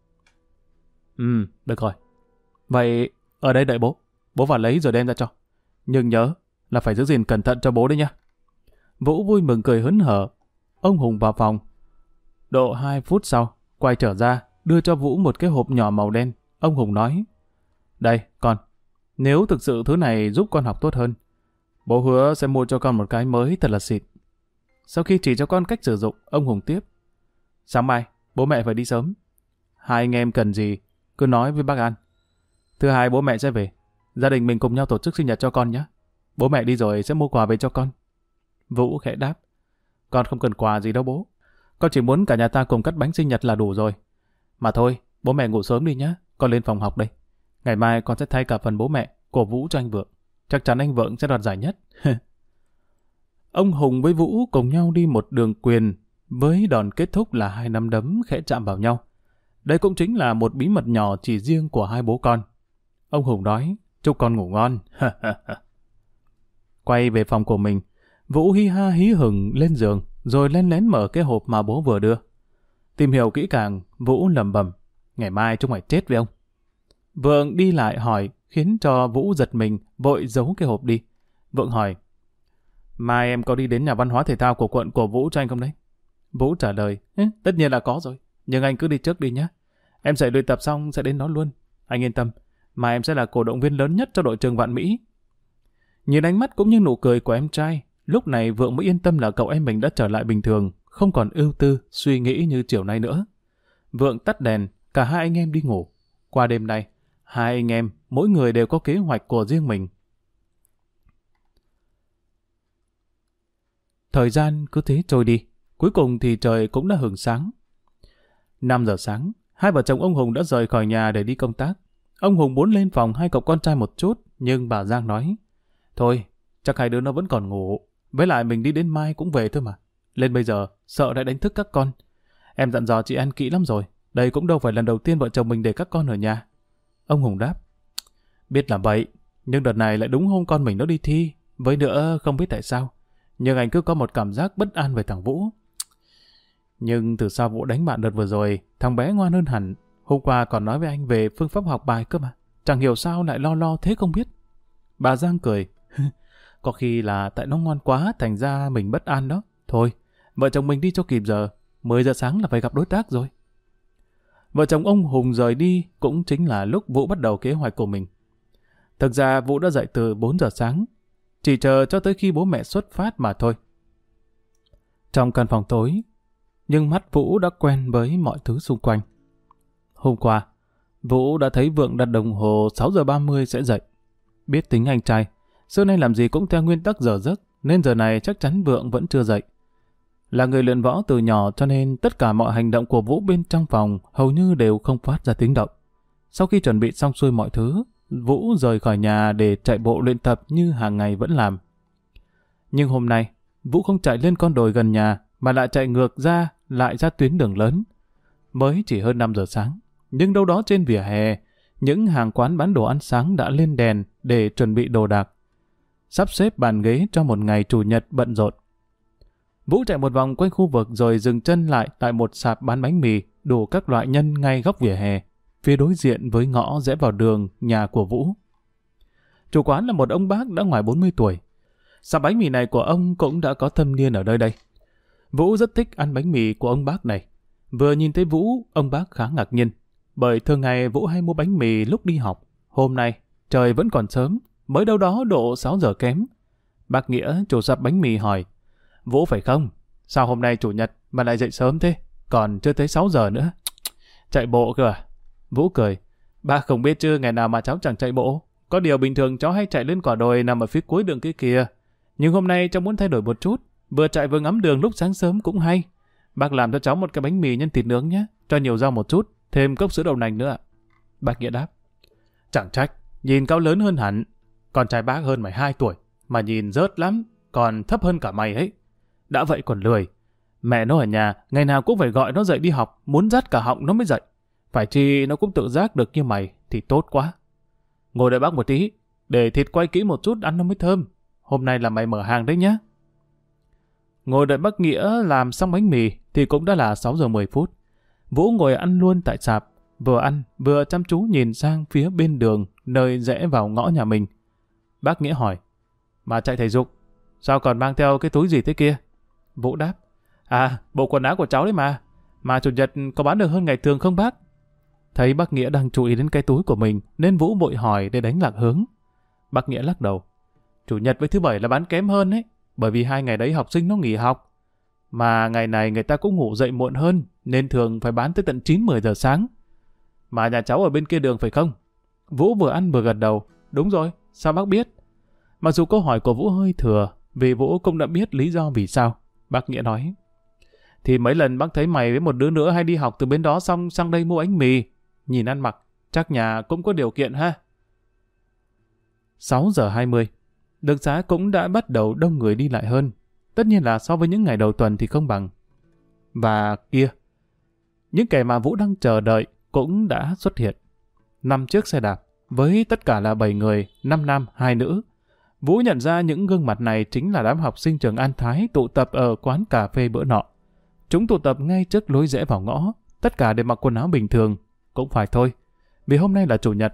được rồi. Vậy ở đây đợi bố. Bố vào lấy rồi đem ra cho. Nhưng nhớ là phải giữ gìn cẩn thận cho bố đấy nhá. Vũ vui mừng cười hớn hở. Ông Hùng vào phòng. Độ 2 phút sau, quay trở ra, đưa cho Vũ một cái hộp nhỏ màu đen. Ông Hùng nói: đây, con. Nếu thực sự thứ này giúp con học tốt hơn, bố hứa sẽ mua cho con một cái mới thật là xịn. Sau khi chỉ cho con cách sử dụng, ông Hùng tiếp: sáng mai, bố mẹ phải đi sớm. 2 anh em cần gì, cứ nói với bác An. Thứ hai bố mẹ sẽ về. Gia đình mình cùng nhau tổ chức sinh nhật cho con nhé. Bố mẹ đi rồi sẽ mua quà về cho con. Vũ khẽ đáp: con không cần quà gì đâu bố. Con chỉ muốn cả nhà ta cùng cắt bánh sinh nhật là đủ rồi. Mà thôi, bố mẹ ngủ sớm đi nhé. Con lên phòng học đây. Ngày mai con sẽ thay cả phần bố mẹ, cổ vũ cho anh Vượng. Chắc chắn anh Vượng sẽ đoạt giải nhất. Ông Hùng với Vũ cùng nhau đi một đường quyền với đòn kết thúc là 2 nắm đấm khẽ chạm vào nhau. Đây cũng chính là một bí mật nhỏ chỉ riêng của hai bố con. Ông Hùng nói: chúc con ngủ ngon. Quay về phòng của mình, Vũ hi ha hí hửng lên giường rồi lén lén mở cái hộp mà bố vừa đưa. Tìm hiểu kỹ càng, Vũ lẩm bẩm: ngày mai chúng mày chết với ông. Vượng đi lại hỏi khiến cho Vũ giật mình, vội giấu cái hộp đi. Vượng hỏi: mai em có đi đến nhà văn hóa thể thao của quận cổ vũ cho anh không đấy? Vũ trả lời: tất nhiên là có rồi, nhưng anh cứ đi trước đi nhé. Em dạy luyện tập xong sẽ đến đó luôn. Anh yên tâm, mai em sẽ là cổ động viên lớn nhất cho đội trường Vạn Mỹ. Nhìn ánh mắt cũng như nụ cười của em trai, lúc này Vượng mới yên tâm là cậu em mình đã trở lại bình thường, không còn ưu tư, suy nghĩ như chiều nay nữa. Vượng tắt đèn, cả hai anh em đi ngủ. Qua đêm nay, hai anh em, mỗi người đều có kế hoạch của riêng mình. Thời gian cứ thế trôi đi, cuối cùng thì trời cũng đã hửng sáng. 5 giờ sáng, hai vợ chồng ông Hùng đã rời khỏi nhà để đi công tác. Ông Hùng muốn lên phòng hai cậu con trai một chút, nhưng bà Giang nói: thôi, chắc hai đứa nó vẫn còn ngủ. Với lại mình đi đến mai cũng về thôi mà. Lên bây giờ, sợ lại đánh thức các con. Em dặn dò chị An kỹ lắm rồi. Đây cũng đâu phải lần đầu tiên vợ chồng mình để các con ở nhà. Ông Hùng đáp: biết là vậy, nhưng đợt này lại đúng hôm con mình nó đi thi. Với nữa không biết tại sao, nhưng anh cứ có một cảm giác bất an về thằng Vũ. Nhưng từ sau vụ đánh bạn đợt vừa rồi, thằng bé ngoan hơn hẳn. Hôm qua còn nói với anh về phương pháp học bài cơ mà. Chẳng hiểu sao lại lo thế không biết. Bà Giang cười: có khi là tại nó ngoan quá thành ra mình bất an đó. Thôi, vợ chồng mình đi cho kịp giờ. 10 giờ sáng là phải gặp đối tác rồi. Vợ chồng ông Hùng rời đi cũng chính là lúc Vũ bắt đầu kế hoạch của mình. Thực ra Vũ đã dậy từ 4 giờ sáng, chỉ chờ cho tới khi bố mẹ xuất phát mà thôi. Trong căn phòng tối, nhưng mắt Vũ đã quen với mọi thứ xung quanh. Hôm qua, Vũ đã thấy Vượng đặt đồng hồ 6 giờ 30 sẽ dậy. Biết tính anh trai, xưa nay làm gì cũng theo nguyên tắc giờ giấc, nên giờ này chắc chắn Vượng vẫn chưa dậy. Là người luyện võ từ nhỏ cho nên tất cả mọi hành động của Vũ bên trong phòng hầu như đều không phát ra tiếng động. Sau khi chuẩn bị xong xuôi mọi thứ, Vũ rời khỏi nhà để chạy bộ luyện tập như hàng ngày vẫn làm. Nhưng hôm nay, Vũ không chạy lên con đồi gần nhà mà lại chạy ngược lại ra tuyến đường lớn. Mới chỉ hơn 5 giờ sáng, nhưng đâu đó trên vỉa hè, những hàng quán bán đồ ăn sáng đã lên đèn để chuẩn bị đồ đạc, sắp xếp bàn ghế cho một ngày chủ nhật bận rộn. Vũ chạy một vòng quanh khu vực rồi dừng chân lại tại một sạp bán bánh mì đủ các loại nhân ngay góc vỉa hè, phía đối diện với ngõ rẽ vào đường nhà của Vũ. Chủ quán là một ông bác đã ngoài 40 tuổi. Sạp bánh mì này của ông cũng đã có thâm niên ở nơi đây. Vũ rất thích ăn bánh mì của ông bác này. Vừa nhìn thấy Vũ, ông bác khá ngạc nhiên, bởi thường ngày Vũ hay mua bánh mì lúc đi học. Hôm nay, trời vẫn còn sớm, mới đâu đó độ 6 giờ kém. Bác Nghĩa, chủ sạp bánh mì hỏi, Vũ phải không? Sao hôm nay chủ nhật mà lại dậy sớm thế? Còn chưa tới 6 giờ nữa. Chạy bộ cơ à? Vũ cười, bác không biết chứ ngày nào mà cháu chẳng chạy bộ. Có điều bình thường cháu hay chạy lên quả đồi nằm ở phía cuối đường kia kìa. Nhưng hôm nay cháu muốn thay đổi một chút, vừa chạy vừa ngắm đường lúc sáng sớm cũng hay. Bác làm cho cháu một cái bánh mì nhân thịt nướng nhé, cho nhiều rau một chút, thêm cốc sữa đậu nành nữa ạ. Bác Nghĩa đáp, chẳng trách, nhìn cháu lớn hơn hẳn. Con trai bác hơn mày 2 tuổi, mà nhìn rớt lắm, còn thấp hơn cả mày ấy. Đã vậy còn lười. Mẹ nó ở nhà, ngày nào cũng phải gọi nó dậy đi học, muốn dắt cả họng nó mới dậy. Phải chi nó cũng tự giác được như mày thì tốt quá. Ngồi đợi bác một tí, để thịt quay kỹ một chút ăn nó mới thơm. Hôm nay là mày mở hàng đấy nhá. Ngồi đợi bác Nghĩa làm xong bánh mì thì cũng đã là 6 giờ 10 phút. Vũ ngồi ăn luôn tại sạp, vừa ăn vừa chăm chú nhìn sang phía bên đường nơi rẽ vào ngõ nhà mình. Bác Nghĩa hỏi, mà chạy thể dục, sao còn mang theo cái túi gì thế kia? Vũ đáp, bộ quần áo của cháu đấy mà. Mà chủ nhật có bán được hơn ngày thường không bác? Thấy bác Nghĩa đang chú ý đến cái túi của mình nên Vũ vội hỏi để đánh lạc hướng. Bác Nghĩa lắc đầu, chủ nhật với thứ bảy là bán kém hơn ấy, bởi vì 2 ngày đấy học sinh nó nghỉ học. Mà ngày này người ta cũng ngủ dậy muộn hơn, nên thường phải bán tới tận 9-10 giờ sáng. Mà nhà cháu ở bên kia đường phải không? Vũ vừa ăn vừa gật đầu, đúng rồi, sao bác biết? Mặc dù câu hỏi của Vũ hơi thừa, vì Vũ cũng đã biết lý do vì sao. Bác Nghĩa nói, thì mấy lần bác thấy mày với một đứa nữa hay đi học từ bên đó xong sang đây mua bánh mì. Nhìn ăn mặc, chắc nhà cũng có điều kiện ha. 6 giờ 20, đường xá cũng đã bắt đầu đông người đi lại hơn. Tất nhiên là so với những ngày đầu tuần thì không bằng. Và kia, những kẻ mà Vũ đang chờ đợi cũng đã xuất hiện. 5 chiếc xe đạp, với tất cả là 7 người, 5 nam, 2 nữ. Vũ nhận ra những gương mặt này chính là đám học sinh trường An Thái tụ tập ở quán cà phê bữa nọ. Chúng tụ tập ngay trước lối rẽ vào ngõ, tất cả đều mặc quần áo bình thường. Cũng phải thôi, vì hôm nay là chủ nhật.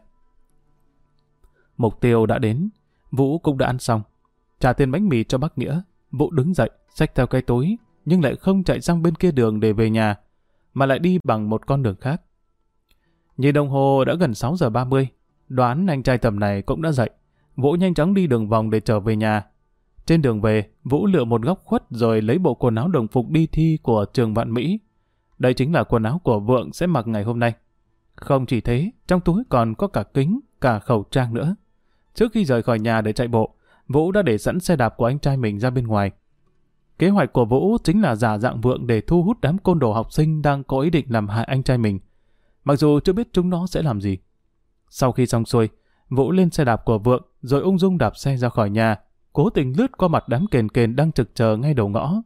Mục tiêu đã đến, Vũ cũng đã ăn xong. Trả tiền bánh mì cho bác Nghĩa, Vũ đứng dậy, xách theo cái túi, nhưng lại không chạy sang bên kia đường để về nhà, mà lại đi bằng một con đường khác. Nhìn đồng hồ đã gần 6 giờ 30, đoán anh trai tầm này cũng đã dậy. Vũ nhanh chóng đi đường vòng để trở về nhà. Trên đường về, Vũ lựa một góc khuất rồi lấy bộ quần áo đồng phục đi thi của trường Vạn Mỹ. Đây chính là quần áo của Vượng sẽ mặc ngày hôm nay. Không chỉ thế, trong túi còn có cả kính, cả khẩu trang nữa. Trước khi rời khỏi nhà để chạy bộ, Vũ đã để sẵn xe đạp của anh trai mình ra bên ngoài. Kế hoạch của Vũ chính là giả dạng Vượng để thu hút đám côn đồ học sinh đang có ý định làm hại anh trai mình. Mặc dù chưa biết chúng nó sẽ làm gì. Sau khi xong xuôi, Vũ lên xe đạp của Vượng rồi ung dung đạp xe ra khỏi nhà, cố tình lướt qua mặt đám kền kền đang trực chờ ngay đầu ngõ.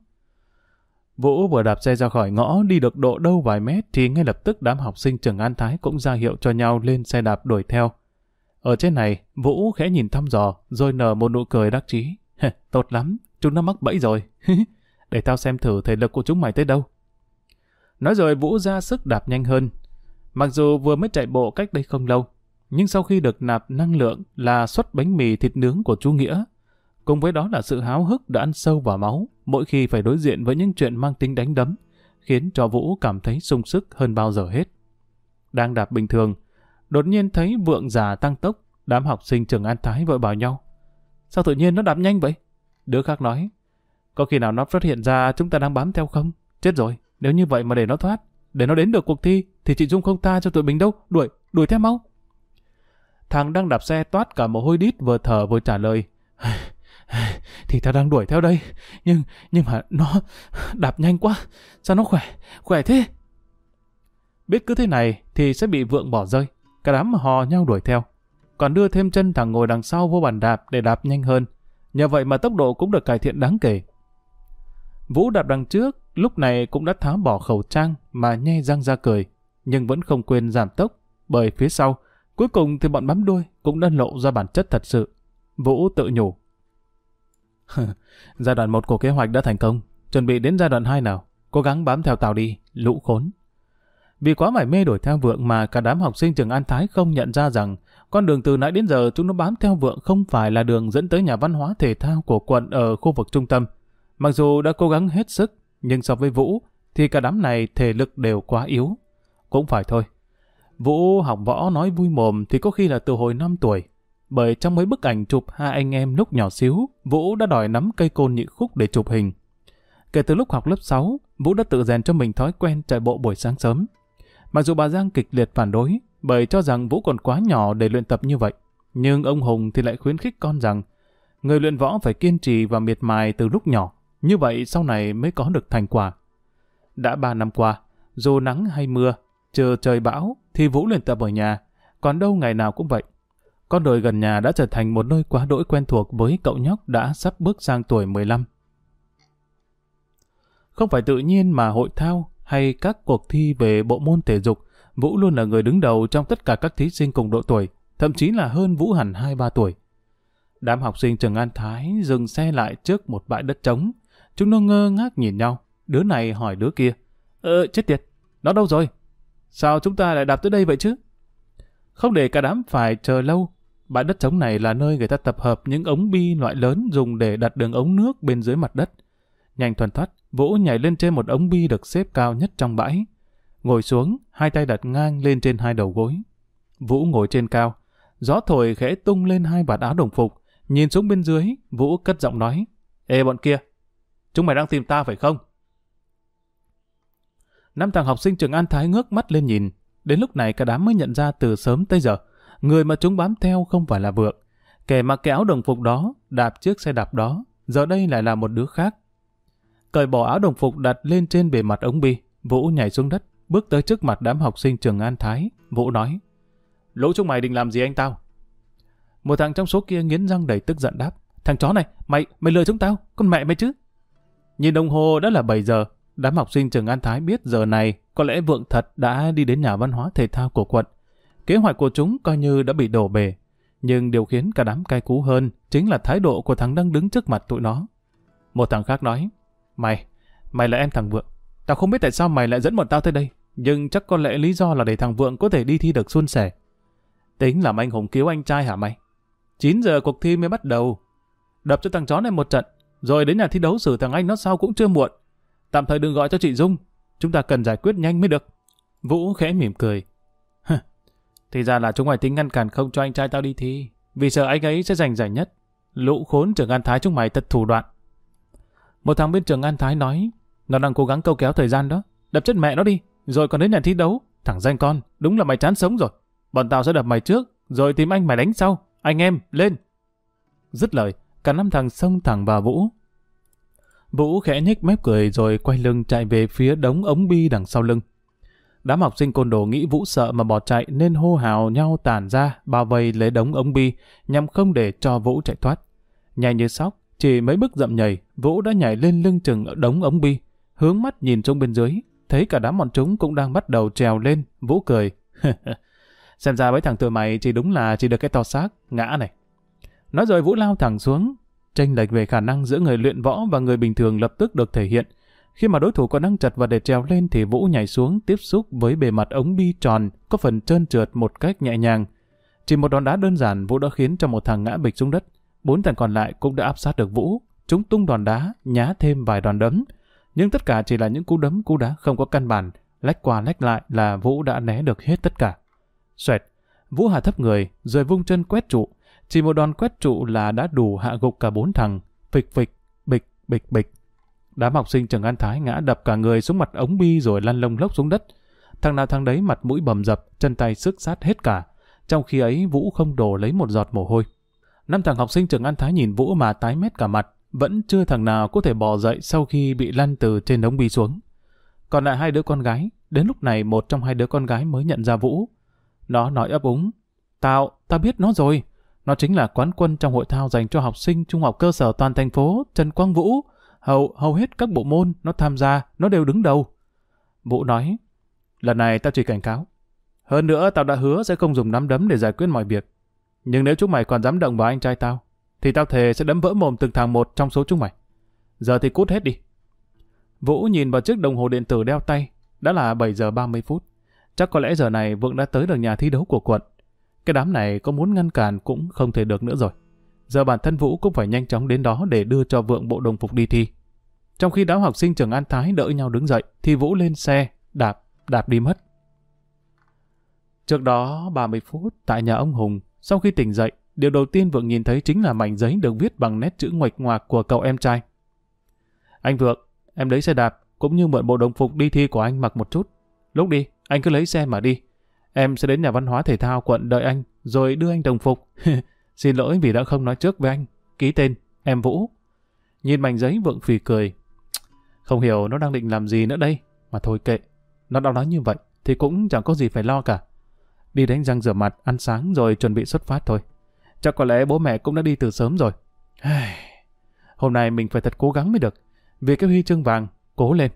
Vũ vừa đạp xe ra khỏi ngõ đi được độ đâu vài mét thì ngay lập tức đám học sinh trường An Thái cũng ra hiệu cho nhau lên xe đạp đuổi theo. Ở trên này, Vũ khẽ nhìn thăm dò rồi nở một nụ cười đắc chí. Tốt lắm, chúng nó mắc bẫy rồi. Để tao xem thử thể lực của chúng mày tới đâu. Nói rồi Vũ ra sức đạp nhanh hơn. Mặc dù vừa mới chạy bộ cách đây không lâu, nhưng sau khi được nạp năng lượng là suất bánh mì thịt nướng của chú Nghĩa, cùng với đó là sự háo hức đã ăn sâu vào máu mỗi khi phải đối diện với những chuyện mang tính đánh đấm, khiến cho Vũ cảm thấy sung sức hơn bao giờ hết. Đang đạp bình thường, đột nhiên thấy Vượng già tăng tốc, Đám học sinh trường An Thái vội bảo nhau. Sao tự nhiên nó đạp nhanh vậy? Đứa khác nói. Có khi nào nó phát hiện ra chúng ta đang bám theo không? Chết rồi, nếu như vậy mà để nó thoát, để nó đến được cuộc thi, thì chị Dung không tha cho tụi mình đâu, đuổi theo mau. Thằng đang đạp xe toát cả mồ hôi đít vừa thở vừa trả lời. Thì ta đang đuổi theo đây, nhưng mà nó đạp nhanh quá, sao nó khỏe thế? Biết cứ thế này thì sẽ bị Vượng bỏ rơi, cả đám hò nhau đuổi theo. Còn đưa thêm chân thằng ngồi đằng sau vô bàn đạp để đạp nhanh hơn. Nhờ vậy mà tốc độ cũng được cải thiện đáng kể. Vũ đạp đằng trước, lúc này cũng đã tháo bỏ khẩu trang mà nhe răng ra cười, nhưng vẫn không quên giảm tốc, bởi phía sau, cuối cùng thì bọn bám đuôi cũng đã lộ ra bản chất thật sự. Vũ tự nhủ. Giai đoạn 1 của kế hoạch đã thành công, chuẩn bị đến giai đoạn 2 nào, cố gắng bám theo tao đi, lũ khốn. Vì quá mải mê đuổi theo Vượng mà cả đám học sinh trường An Thái không nhận ra rằng con đường từ nãy đến giờ chúng nó bám theo Vượng không phải là đường dẫn tới nhà văn hóa thể thao của quận ở khu vực trung tâm. Mặc dù đã cố gắng hết sức, nhưng so với Vũ thì cả đám này thể lực đều quá yếu. Cũng phải thôi. Vũ học võ nói vui mồm thì có khi là từ hồi 5 tuổi. Bởi trong mấy bức ảnh chụp hai anh em lúc nhỏ xíu, Vũ đã đòi nắm cây côn nhị khúc để chụp hình. Kể từ lúc học lớp 6, Vũ đã tự rèn cho mình thói quen chạy bộ buổi sáng sớm. Mặc dù bà Giang kịch liệt phản đối, bởi cho rằng Vũ còn quá nhỏ để luyện tập như vậy. Nhưng ông Hùng thì lại khuyến khích con rằng người luyện võ phải kiên trì và miệt mài từ lúc nhỏ, như vậy sau này mới có được thành quả. Đã 3 năm qua, dù nắng hay mưa, trừ trời bão thì Vũ luyện tập ở nhà, còn đâu ngày nào cũng vậy. Con đồi gần nhà đã trở thành một nơi quá đỗi quen thuộc với cậu nhóc đã sắp bước sang tuổi 15. Không phải tự nhiên mà hội thao hay các cuộc thi về bộ môn thể dục, Vũ luôn là người đứng đầu trong tất cả các thí sinh cùng độ tuổi, thậm chí là hơn Vũ hẳn 2-3 tuổi. Đám học sinh trường An Thái dừng xe lại trước một bãi đất trống. Chúng nó ngơ ngác nhìn nhau, đứa này hỏi đứa kia. Chết tiệt, nó đâu rồi? Sao chúng ta lại đạp tới đây vậy chứ? Không để cả đám phải chờ lâu, bãi đất trống này là nơi người ta tập hợp những ống bi loại lớn dùng để đặt đường ống nước bên dưới mặt đất. Nhanh thuần thoát, Vũ nhảy lên trên một ống bi được xếp cao nhất trong bãi. Ngồi xuống, hai tay đặt ngang lên trên hai đầu gối. Vũ ngồi trên cao, gió thổi khẽ tung lên hai vạt áo đồng phục. Nhìn xuống bên dưới, Vũ cất giọng nói. Ê bọn kia, chúng mày đang tìm ta phải không? 5 thằng học sinh trường An Thái ngước mắt lên nhìn. Đến lúc này cả đám mới nhận ra từ sớm tới giờ, người mà chúng bám theo không phải là Vượng. Kẻ mặc cái áo đồng phục đó, đạp chiếc xe đạp đó, giờ đây lại là một đứa khác. Cởi bỏ áo đồng phục đặt lên trên bề mặt ống bi, Vũ nhảy xuống đất, bước tới trước mặt đám học sinh trường An Thái. Vũ nói. Lũ chúng mày định làm gì anh tao? Một thằng trong số kia nghiến răng đầy tức giận đáp. Thằng chó này, mày lừa chúng tao, con mẹ mày chứ. Nhìn đồng hồ đã là 7 giờ, đám học sinh trường An Thái biết giờ này có lẽ Vượng thật đã đi đến nhà văn hóa thể thao của quận. Kế hoạch của chúng coi như đã bị đổ bể. Nhưng điều khiến cả đám cay cú hơn chính là thái độ của thằng đang đứng trước mặt tụi nó. Một thằng khác nói. Mày là em thằng Vượng. Tao không biết tại sao mày lại dẫn bọn tao tới đây, nhưng chắc có lẽ lý do là để thằng Vượng có thể đi thi được suôn sẻ. Tính làm anh hùng cứu anh trai hả mày? 9 giờ cuộc thi mới bắt đầu. Đập cho thằng chó này một trận, rồi đến nhà thi đấu xử thằng anh nó sau cũng chưa muộn. Tạm thời đừng gọi cho chị Dung, chúng ta cần giải quyết nhanh mới được. Vũ khẽ mỉm cười. Thì ra là chúng mày tính ngăn cản không cho anh trai tao đi thi, vì sợ anh ấy sẽ giành giải nhất. Lũ khốn trường An Thái chúng mày thật thủ đoạn. Một thằng bên trường An Thái nói. Nó đang cố gắng câu kéo thời gian đó, đập chết mẹ nó đi, rồi còn đến nhà thi đấu. Thằng danh con, đúng là mày chán sống rồi. Bọn tao sẽ đập mày trước, rồi tìm anh mày đánh sau. Anh em, lên. Dứt lời, cả 5 thằng xông thẳng vào Vũ. Vũ khẽ nhếch mép cười rồi quay lưng chạy về phía đống ống bi đằng sau lưng. Đám học sinh côn đồ nghĩ Vũ sợ mà bỏ chạy nên hô hào nhau tản ra bao vây lấy đống ống bi nhằm không để cho Vũ chạy thoát. Nhanh như sóc, chỉ mấy bước dậm nhảy, Vũ đã nhảy lên lưng chừng ở đống ống bi, hướng mắt nhìn xuống bên dưới, thấy cả đám bọn chúng cũng đang bắt đầu trèo lên. Vũ cười. Xem ra với thằng tụi mày chỉ đúng là chỉ được cái to xác, ngã này. Nói rồi Vũ lao thẳng xuống. Chênh lệch về khả năng giữa người luyện võ và người bình thường lập tức được thể hiện. Khi mà đối thủ còn đang chật và để trèo lên thì Vũ nhảy xuống tiếp xúc với bề mặt ống bi tròn có phần trơn trượt một cách nhẹ nhàng. Chỉ một đòn đá đơn giản Vũ đã khiến cho một thằng ngã bịch xuống đất. 4 thằng còn lại cũng đã áp sát được Vũ. Chúng tung đòn đá, nhá thêm vài đòn đấm. Nhưng tất cả chỉ là những cú đấm cú đá không có căn bản. Lách qua lách lại là Vũ đã né được hết tất cả. Xoẹt, Vũ hạ thấp người, rồi vung chân quét trụ. Chỉ một đòn quét trụ là đã đủ hạ gục cả 4 thằng. Phịch phịch, bịch, bịch, bịch. Đám học sinh Trần An Thái ngã đập cả người xuống mặt ống bi rồi lăn lông lốc xuống đất. Thằng nào thằng đấy mặt mũi bầm dập, chân tay xước sát hết cả. Trong khi ấy Vũ không đổ lấy một giọt mồ hôi. 5 thằng học sinh Trần An Thái nhìn Vũ mà tái mét cả mặt. Vẫn chưa thằng nào có thể bò dậy sau khi bị lăn từ trên ống bi xuống. Còn lại 2 đứa con gái. Đến lúc này một trong 2 đứa con gái mới nhận ra Vũ. Nó nói ấp úng. Tao biết nó rồi. Nó chính là quán quân trong hội thao dành cho học sinh trung học cơ sở toàn thành phố, Trần Quang Vũ. Hầu hết các bộ môn nó tham gia, nó đều đứng đầu. Vũ nói, lần này tao chỉ cảnh cáo. Hơn nữa tao đã hứa sẽ không dùng nắm đấm để giải quyết mọi việc. Nhưng nếu chúng mày còn dám động vào anh trai tao, thì tao thề sẽ đấm vỡ mồm từng thằng một trong số chúng mày. Giờ thì cút hết đi. Vũ nhìn vào chiếc đồng hồ điện tử đeo tay, đã là 7 giờ 30 phút. Chắc có lẽ giờ này Vượng đã tới được nhà thi đấu của quận. Cái đám này có muốn ngăn cản cũng không thể được nữa rồi. Giờ bản thân Vũ cũng phải nhanh chóng đến đó để đưa cho Vượng bộ đồng phục đi thi. Trong khi đám học sinh Trần An Thái đỡ nhau đứng dậy, thì Vũ lên xe, đạp đi mất. Trước đó 30 phút, tại nhà ông Hùng, sau khi tỉnh dậy, điều đầu tiên Vượng nhìn thấy chính là mảnh giấy được viết bằng nét chữ nguệch ngoạc của cậu em trai. Anh Vượng, em lấy xe đạp, cũng như mượn bộ đồng phục đi thi của anh mặc một chút. Lúc đi, anh cứ lấy xe mà đi. Em sẽ đến nhà văn hóa thể thao quận đợi anh, rồi đưa anh đồng phục. Xin lỗi vì đã không nói trước với anh. Ký tên, em Vũ. Nhìn mảnh giấy Vượng phì cười. Không hiểu nó đang định làm gì nữa đây. Mà thôi kệ, nó đã nói như vậy thì cũng chẳng có gì phải lo cả. Đi đánh răng rửa mặt, ăn sáng rồi chuẩn bị xuất phát thôi. Chắc có lẽ bố mẹ cũng đã đi từ sớm rồi. Hôm nay mình phải thật cố gắng mới được. Vì cái huy chương vàng, cố lên.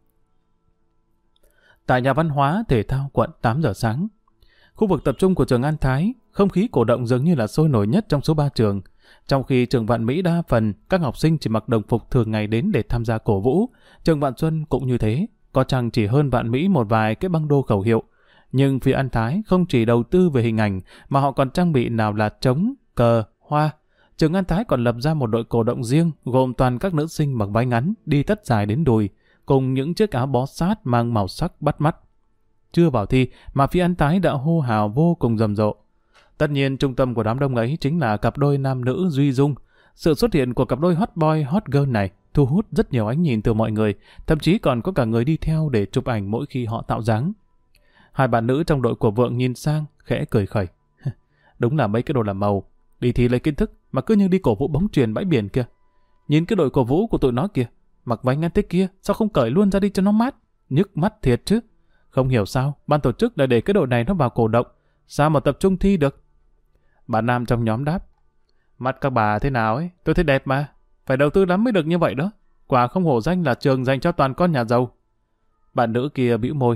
Tại nhà văn hóa thể thao quận 8 giờ sáng. Khu vực tập trung của trường An Thái, không khí cổ động dường như là sôi nổi nhất trong số 3 trường. Trong khi trường Vạn Mỹ đa phần, các học sinh chỉ mặc đồng phục thường ngày đến để tham gia cổ vũ. Trường Vạn Xuân cũng như thế, có chăng chỉ hơn Vạn Mỹ một vài cái băng đô khẩu hiệu. Nhưng phía An Thái không chỉ đầu tư về hình ảnh, mà họ còn trang bị nào là trống, cờ, hoa. Trường An Thái còn lập ra một đội cổ động riêng, gồm toàn các nữ sinh mặc váy ngắn, đi tất dài đến đùi, cùng những chiếc áo bó sát mang màu sắc bắt mắt. Chưa vào thi mà phía An Thái đã hô hào vô cùng rầm rộ. Tất nhiên trung tâm của đám đông ấy chính là cặp đôi nam nữ Duy Dung. Sự xuất hiện của cặp đôi hot boy hot girl này thu hút rất nhiều ánh nhìn từ mọi người, thậm chí còn có cả người đi theo để chụp ảnh mỗi khi họ tạo dáng. 2 bạn nữ trong đội của Vượng nhìn sang khẽ cười khẩy. Đúng là mấy cái đồ làm màu, đi thi lấy kiến thức mà cứ như đi cổ vũ bóng chuyền bãi biển kia. Nhìn cái đội cổ vũ của tụi nó kìa, mặc váy ngắn thế kia, sao không cởi luôn ra đi cho nó mát? Nhức mắt thiệt chứ. Không hiểu sao, ban tổ chức lại để cái đội này nó vào cổ động, sao mà tập trung thi được? Bạn nam trong nhóm đáp, mắt các bà thế nào ấy, tôi thấy đẹp mà, phải đầu tư lắm mới được như vậy đó. Quả không hổ danh là trường dành cho toàn con nhà giàu. Bạn nữ kia bĩu môi.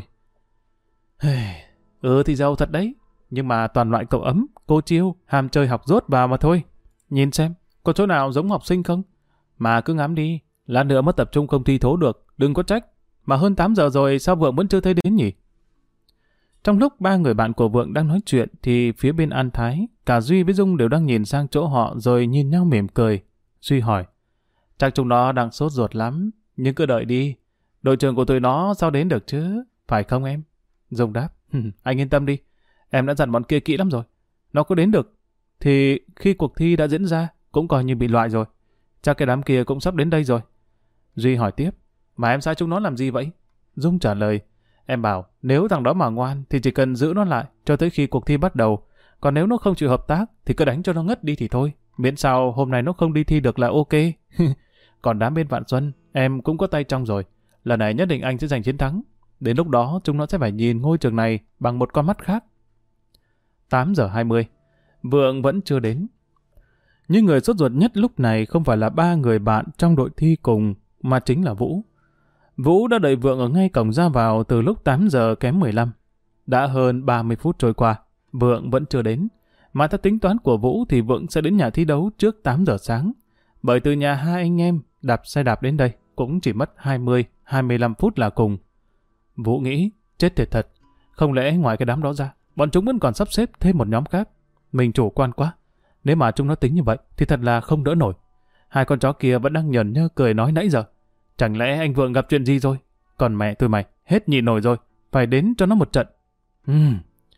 Thì giàu thật đấy, nhưng mà toàn loại cậu ấm, cô chiêu, ham chơi học dốt vào mà thôi. Nhìn xem, có chỗ nào giống học sinh không? Mà cứ ngắm đi, lát nữa mất tập trung không thi thố được, đừng có trách. Mà hơn 8 giờ rồi sao Vượng vẫn chưa thấy đến nhỉ? Trong lúc 3 người bạn của Vượng đang nói chuyện thì phía bên An Thái, cả Duy với Dung đều đang nhìn sang chỗ họ rồi nhìn nhau mỉm cười. Duy hỏi, chắc chúng nó đang sốt ruột lắm, nhưng cứ đợi đi. Đội trưởng của tụi nó sao đến được chứ, phải không em? Dung đáp, anh yên tâm đi, em đã dặn bọn kia kỹ lắm rồi. Nó có đến được, thì khi cuộc thi đã diễn ra cũng coi như bị loại rồi. Chắc cái đám kia cũng sắp đến đây rồi. Duy hỏi tiếp, mà em sai chúng nó làm gì vậy? Dung trả lời, em bảo nếu thằng đó mà ngoan thì chỉ cần giữ nó lại cho tới khi cuộc thi bắt đầu. Còn nếu nó không chịu hợp tác thì cứ đánh cho nó ngất đi thì thôi. Miễn sao hôm nay nó không đi thi được là ok. Còn đám bên Vạn Xuân, em cũng có tay trong rồi. Lần này nhất định anh sẽ giành chiến thắng. Đến lúc đó chúng nó sẽ phải nhìn ngôi trường này bằng một con mắt khác. 8 giờ 20. Vượng vẫn chưa đến. Nhưng người sốt ruột nhất lúc này không phải là 3 người bạn trong đội thi cùng, mà chính là Vũ. Vũ đã đợi Vượng ở ngay cổng ra vào từ lúc 8 giờ kém 15. Đã hơn 30 phút trôi qua, Vượng vẫn chưa đến. Mà theo tính toán của Vũ thì Vượng sẽ đến nhà thi đấu trước 8 giờ sáng. Bởi từ nhà 2 anh em đạp xe đạp đến đây cũng chỉ mất 20-25 phút là cùng. Vũ nghĩ, chết thiệt thật. Không lẽ ngoài cái đám đó ra, bọn chúng vẫn còn sắp xếp thêm một nhóm khác. Mình chủ quan quá. Nếu mà chúng nó tính như vậy thì thật là không đỡ nổi. 2 con chó kia vẫn đang nhờn nhơ cười nói nãy giờ. Chẳng lẽ anh Vượng gặp chuyện gì rồi? Còn mẹ tụi mày, hết nhịn nổi rồi. Phải đến cho nó một trận.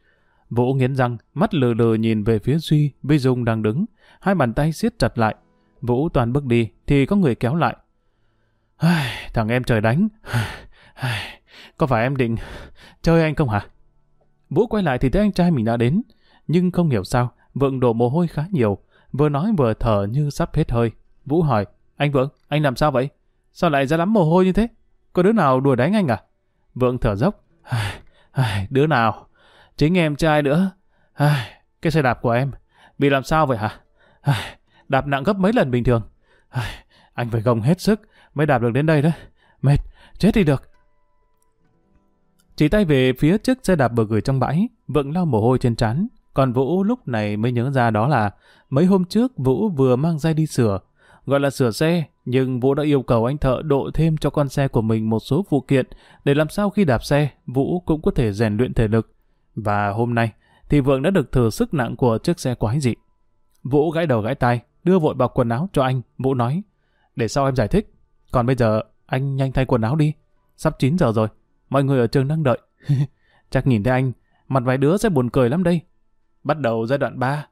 Vũ nghiến răng, mắt lừ lừ nhìn về phía Duy với Dung đang đứng, hai bàn tay siết chặt lại. Vũ toàn bước đi thì có người kéo lại. Thằng em trời đánh. Có phải em định chơi anh không hả? Vũ quay lại thì thấy anh trai mình đã đến, nhưng không hiểu sao Vượng đổ mồ hôi khá nhiều, vừa nói vừa thở như sắp hết hơi. Vũ hỏi, anh Vượng, anh làm sao vậy? Sao lại ra lắm mồ hôi như thế? Có đứa nào đùa đánh anh à? Vượng thở dốc. Đứa nào? Chính em trai nữa. Cái xe đạp của em bị làm sao vậy hả? Đạp nặng gấp mấy lần bình thường. Anh phải gồng hết sức mới đạp được đến đây đó. Mệt, chết đi được. Chỉ tay về phía chiếc xe đạp vừa gửi trong bãi, Vượng lau mồ hôi trên trán. Còn Vũ lúc này mới nhớ ra đó là mấy hôm trước Vũ vừa mang dây đi sửa. Gọi là sửa xe, nhưng Vũ đã yêu cầu anh thợ độ thêm cho con xe của mình một số phụ kiện để làm sao khi đạp xe, Vũ cũng có thể rèn luyện thể lực. Và hôm nay thì Vượng đã được thử sức nặng của chiếc xe quái dị. Vũ gãi đầu gãi tai, đưa vội bọc quần áo cho anh. Vũ nói, để sau em giải thích. Còn bây giờ anh nhanh thay quần áo đi. Sắp 9 giờ rồi, mọi người ở trường đang đợi. Chắc nhìn thấy anh, mặt vài đứa sẽ buồn cười lắm đây. Bắt đầu giai đoạn 3.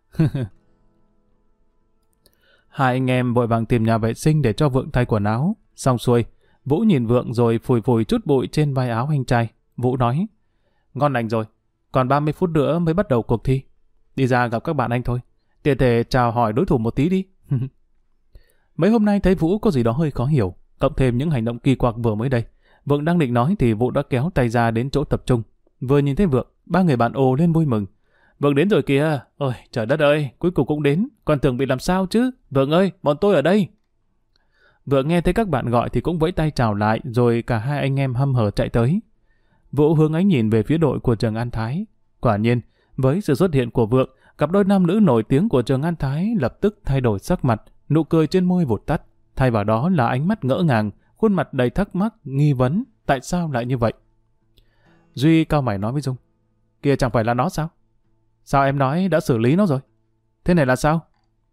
Hai anh em vội vàng tìm nhà vệ sinh để cho Vượng thay quần áo. Xong xuôi, Vũ nhìn Vượng rồi phủi phủi chút bụi trên vai áo anh trai. Vũ nói, ngon lành rồi, còn 30 phút nữa mới bắt đầu cuộc thi. Đi ra gặp các bạn anh thôi. Tiện thể chào hỏi đối thủ một tí đi. Mấy hôm nay thấy Vũ có gì đó hơi khó hiểu, cộng thêm những hành động kỳ quặc vừa mới đây. Vượng đang định nói thì Vũ đã kéo tay ra đến chỗ tập trung. Vừa nhìn thấy Vượng, ba người bạn ồ lên vui mừng. Vượng đến rồi kìa. Ôi trời đất ơi, cuối cùng cũng đến. Còn tưởng bị làm sao chứ. Vượng ơi, bọn tôi ở đây. Vượng nghe thấy các bạn gọi thì cũng vẫy tay chào lại, rồi cả hai anh em hăm hở chạy tới. Vũ hướng ánh nhìn về phía đội của trường An Thái. Quả nhiên, với sự xuất hiện của Vượng, cặp đôi nam nữ nổi tiếng của trường An Thái lập tức thay đổi sắc mặt, nụ cười trên môi vụt tắt. Thay vào đó là ánh mắt ngỡ ngàng, khuôn mặt đầy thắc mắc, nghi vấn. Tại sao lại như vậy? Duy cau mày nói với Dung, kia chẳng phải là nó sao? Sao em nói đã xử lý nó rồi? Thế này là sao?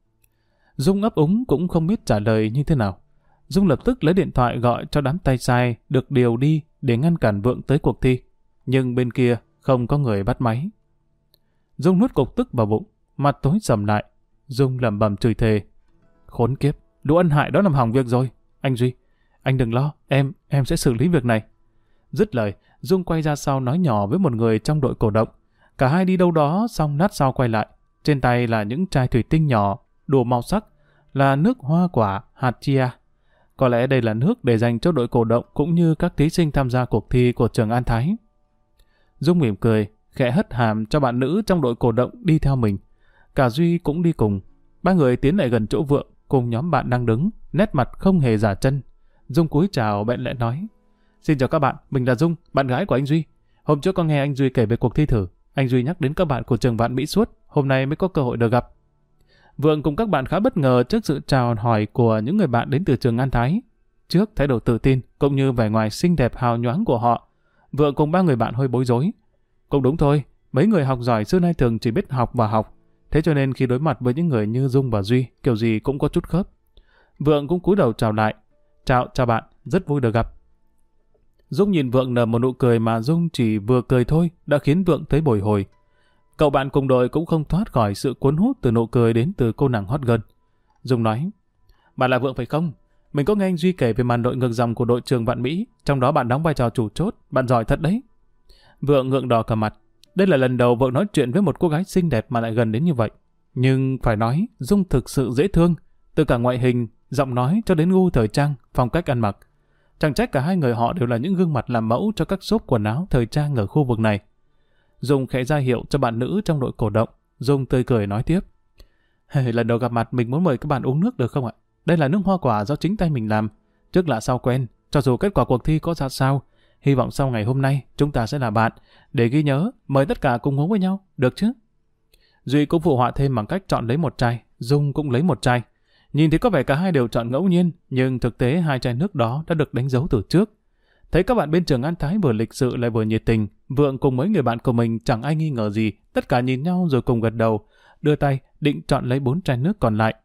Dung ấp úng cũng không biết trả lời như thế nào. Dung lập tức lấy điện thoại gọi cho đám tay sai được điều đi để ngăn cản Vượng tới cuộc thi. Nhưng bên kia không có người bắt máy. Dung nuốt cục tức vào bụng, mặt tối sầm lại. Dung lẩm bẩm chửi thề. Khốn kiếp, đứa ăn hại đó làm hỏng việc rồi. Anh Duy, anh đừng lo, em sẽ xử lý việc này. Dứt lời, Dung quay ra sau nói nhỏ với một người trong đội cổ động. Cả hai đi đâu đó xong lát sau quay lại. Trên tay là những chai thủy tinh nhỏ, đủ màu sắc, là nước hoa quả hạt chia. Có lẽ đây là nước để dành cho đội cổ động cũng như các thí sinh tham gia cuộc thi của trường An Thái. Dung mỉm cười, khẽ hất hàm cho bạn nữ trong đội cổ động đi theo mình. Cả Duy cũng đi cùng. Ba người tiến lại gần chỗ Vượng cùng nhóm bạn đang đứng, nét mặt không hề giả chân. Dung cúi chào bẽn lẽn nói, xin chào các bạn, mình là Dung, bạn gái của anh Duy. Hôm trước con nghe anh Duy kể về cuộc thi thử. Anh Duy nhắc đến các bạn của trường Vạn Mỹ suốt, hôm nay mới có cơ hội được gặp. Vượng cùng các bạn khá bất ngờ trước sự chào hỏi của những người bạn đến từ trường An Thái. Trước thái độ tự tin cũng như vẻ ngoài xinh đẹp hào nhoáng của họ, Vượng cùng ba người bạn hơi bối rối. Cũng đúng thôi, mấy người học giỏi xưa nay thường chỉ biết học và học, thế cho nên khi đối mặt với những người như Dung và Duy, kiểu gì cũng có chút khớp. Vượng cũng cúi đầu chào lại. Chào bạn, rất vui được gặp. Dung nhìn Vượng nở một nụ cười mà Dung chỉ vừa cười thôi đã khiến Vượng thấy bồi hồi. Cậu bạn cùng đội cũng không thoát khỏi sự cuốn hút từ nụ cười đến từ cô nàng hot girl. Dung nói, bạn là Vượng phải không? Mình có nghe anh Duy kể về màn đội ngược dòng của đội trường Vạn Mỹ, trong đó bạn đóng vai trò chủ chốt, bạn giỏi thật đấy. Vượng ngượng đỏ cả mặt. Đây là lần đầu Vượng nói chuyện với một cô gái xinh đẹp mà lại gần đến như vậy. Nhưng phải nói, Dung thực sự dễ thương, từ cả ngoại hình, giọng nói cho đến gu thời trang, phong cách ăn mặc. Chẳng trách cả hai người họ đều là những gương mặt làm mẫu cho các shop quần áo thời trang ở khu vực này. Dung khẽ ra hiệu cho bạn nữ trong đội cổ động. Dung tươi cười nói tiếp. Lần đầu gặp mặt mình muốn mời các bạn uống nước được không ạ? Đây là nước hoa quả do chính tay mình làm. Trước lạ sau quen, cho dù kết quả cuộc thi có ra sao, hy vọng sau ngày hôm nay chúng ta sẽ là bạn. Để ghi nhớ, mời tất cả cùng uống với nhau, được chứ? Duy cũng phụ họa thêm bằng cách chọn lấy một chai, Dung cũng lấy một chai. Nhìn thì có vẻ cả hai đều chọn ngẫu nhiên, nhưng thực tế hai chai nước đó đã được đánh dấu từ trước. Thấy các bạn bên trường An Thái vừa lịch sự lại vừa nhiệt tình, Vượng cùng mấy người bạn của mình chẳng ai nghi ngờ gì, tất cả nhìn nhau rồi cùng gật đầu, đưa tay định chọn lấy 4 chai nước còn lại.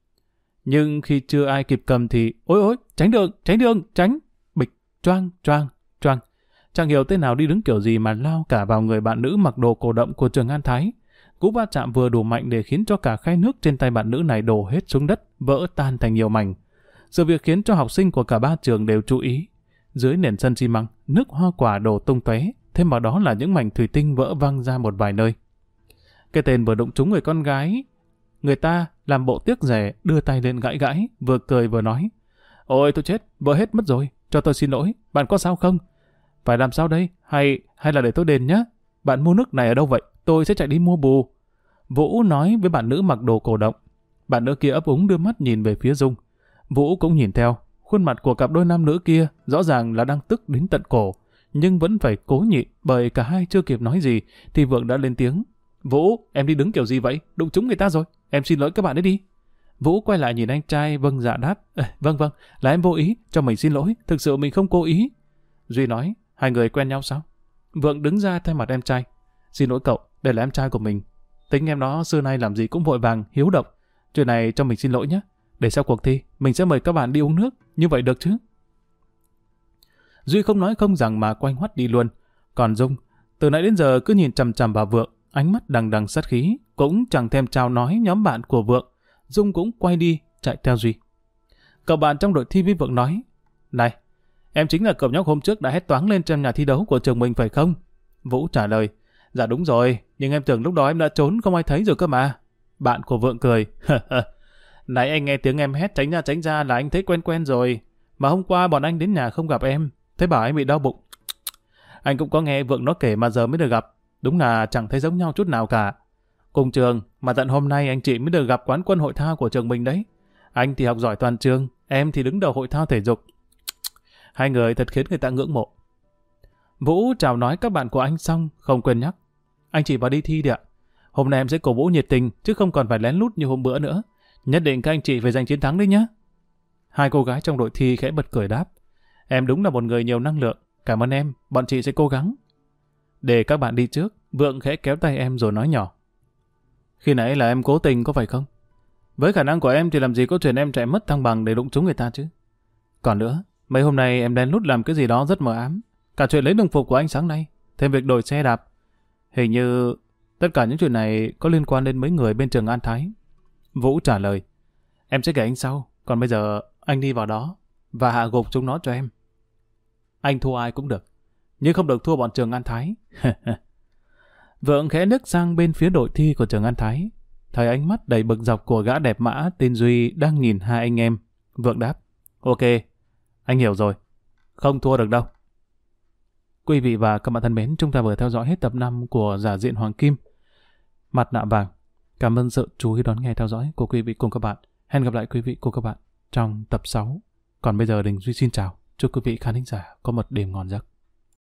Nhưng khi chưa ai kịp cầm thì ôi, tránh đường, tránh! Bịch, choang. Chẳng hiểu tên nào đi đứng kiểu gì mà lao cả vào người bạn nữ mặc đồ cổ động của trường An Thái. Cú va chạm vừa đủ mạnh để khiến cho cả khay nước trên tay bạn nữ này đổ hết xuống đất, vỡ tan thành nhiều mảnh. Sự việc khiến cho học sinh của cả ba trường đều chú ý. Dưới nền sân xi măng, nước hoa quả đổ tung tóe, thêm vào đó là những mảnh thủy tinh vỡ văng ra một vài nơi. Cái tên vừa đụng trúng người con gái, người ta làm bộ tiếc rẻ, đưa tay lên gãi gãi, vừa cười vừa nói: "Ôi tôi chết, vỡ hết mất rồi, cho tôi xin lỗi, bạn có sao không? Phải làm sao đây? Hay là để tôi đền nhé? Bạn mua nước này ở đâu vậy? Tôi sẽ chạy đi mua bù." Vũ nói với bạn nữ mặc đồ cổ động. Bạn nữ kia ấp úng đưa mắt nhìn về phía Dung. Vũ cũng nhìn theo. Khuôn mặt của cặp đôi nam nữ kia rõ ràng là đang tức đến tận cổ, nhưng vẫn phải cố nhịn bởi cả hai chưa kịp nói gì thì Vượng đã lên tiếng: "Vũ, em đi đứng kiểu gì vậy? Đụng trúng người ta rồi. Em xin lỗi các bạn ấy đi." Vũ quay lại nhìn anh trai vâng dạ đáp: Vâng, là em vô ý, cho mình xin lỗi, thực sự mình không cố ý." Duy nói: "Hai người quen nhau sao?" Vượng đứng ra thay mặt em trai: "Xin lỗi cậu, đây là em trai của mình. Tính em đó xưa nay làm gì cũng vội vàng, hiếu động. Chuyện này cho mình xin lỗi nhé. Để sau cuộc thi, mình sẽ mời các bạn đi uống nước, như vậy được chứ?" Duy không nói không rằng mà quay ngoắt đi luôn. Còn Dung, từ nãy đến giờ cứ nhìn chằm chằm vào Vượng, ánh mắt đằng đằng sát khí, cũng chẳng thèm chào nói nhóm bạn của Vượng. Dung cũng quay đi, chạy theo Duy. Cậu bạn trong đội thi với Vượng nói: "Này, em chính là cậu nhóc hôm trước đã hét toáng lên trong nhà thi đấu của trường mình phải không?" Vũ trả lời: "Dạ đúng rồi, nhưng em tưởng lúc đó em đã trốn không ai thấy rồi cơ mà." Bạn của Vượng cười: "Nãy anh nghe tiếng em hét tránh ra là anh thấy quen quen rồi. Mà hôm qua bọn anh đến nhà không gặp em, thế bảo anh bị đau bụng. Anh cũng có nghe Vượng nó kể mà giờ mới được gặp. Đúng là chẳng thấy giống nhau chút nào cả. Cùng trường mà tận hôm nay anh chị mới được gặp quán quân hội thao của trường mình đấy. Anh thì học giỏi toàn trường, em thì đứng đầu hội thao thể dục. Hai người thật khiến người ta ngưỡng mộ." Vũ chào nói các bạn của anh xong, không quên nhắc: "Anh chị vào đi thi đi ạ. Hôm nay em sẽ cổ vũ nhiệt tình, chứ không còn phải lén lút như hôm bữa nữa. Nhất định các anh chị phải giành chiến thắng đấy nhé." Hai cô gái trong đội thi khẽ bật cười đáp: "Em đúng là một người nhiều năng lượng. Cảm ơn em, bọn chị sẽ cố gắng." Để các bạn đi trước, Vượng khẽ kéo tay em rồi nói nhỏ: "Khi nãy là em cố tình có phải không? Với khả năng của em thì làm gì có chuyện em chạy mất thăng bằng để đụng trúng người ta chứ. Còn nữa, mấy hôm nay em lén lút làm cái gì đó rất mờ ám. Cả chuyện lấy đồng phục của anh sáng nay, thêm việc đổi xe đạp. Hình như tất cả những chuyện này có liên quan đến mấy người bên trường An Thái." Vũ trả lời: "Em sẽ kể anh sau, còn bây giờ anh đi vào đó và hạ gục chúng nó cho em. Anh thua ai cũng được, nhưng không được thua bọn trường An Thái." Vượng khẽ liếc sang bên phía đội thi của trường An Thái, thấy ánh mắt đầy bực dọc của gã đẹp mã tên Duy đang nhìn hai anh em. Vượng đáp: "Ok, anh hiểu rồi, không thua được đâu." Quý vị và các bạn thân mến, chúng ta vừa theo dõi hết tập 5 của Giả diện Hoàng Kim, Mặt nạ vàng. Cảm ơn sự chú ý đón nghe theo dõi của quý vị cùng các bạn. Hẹn gặp lại quý vị cùng các bạn trong tập 6. Còn bây giờ Đình Duy xin chào. Chúc quý vị khán thính giả có một đêm ngon giấc.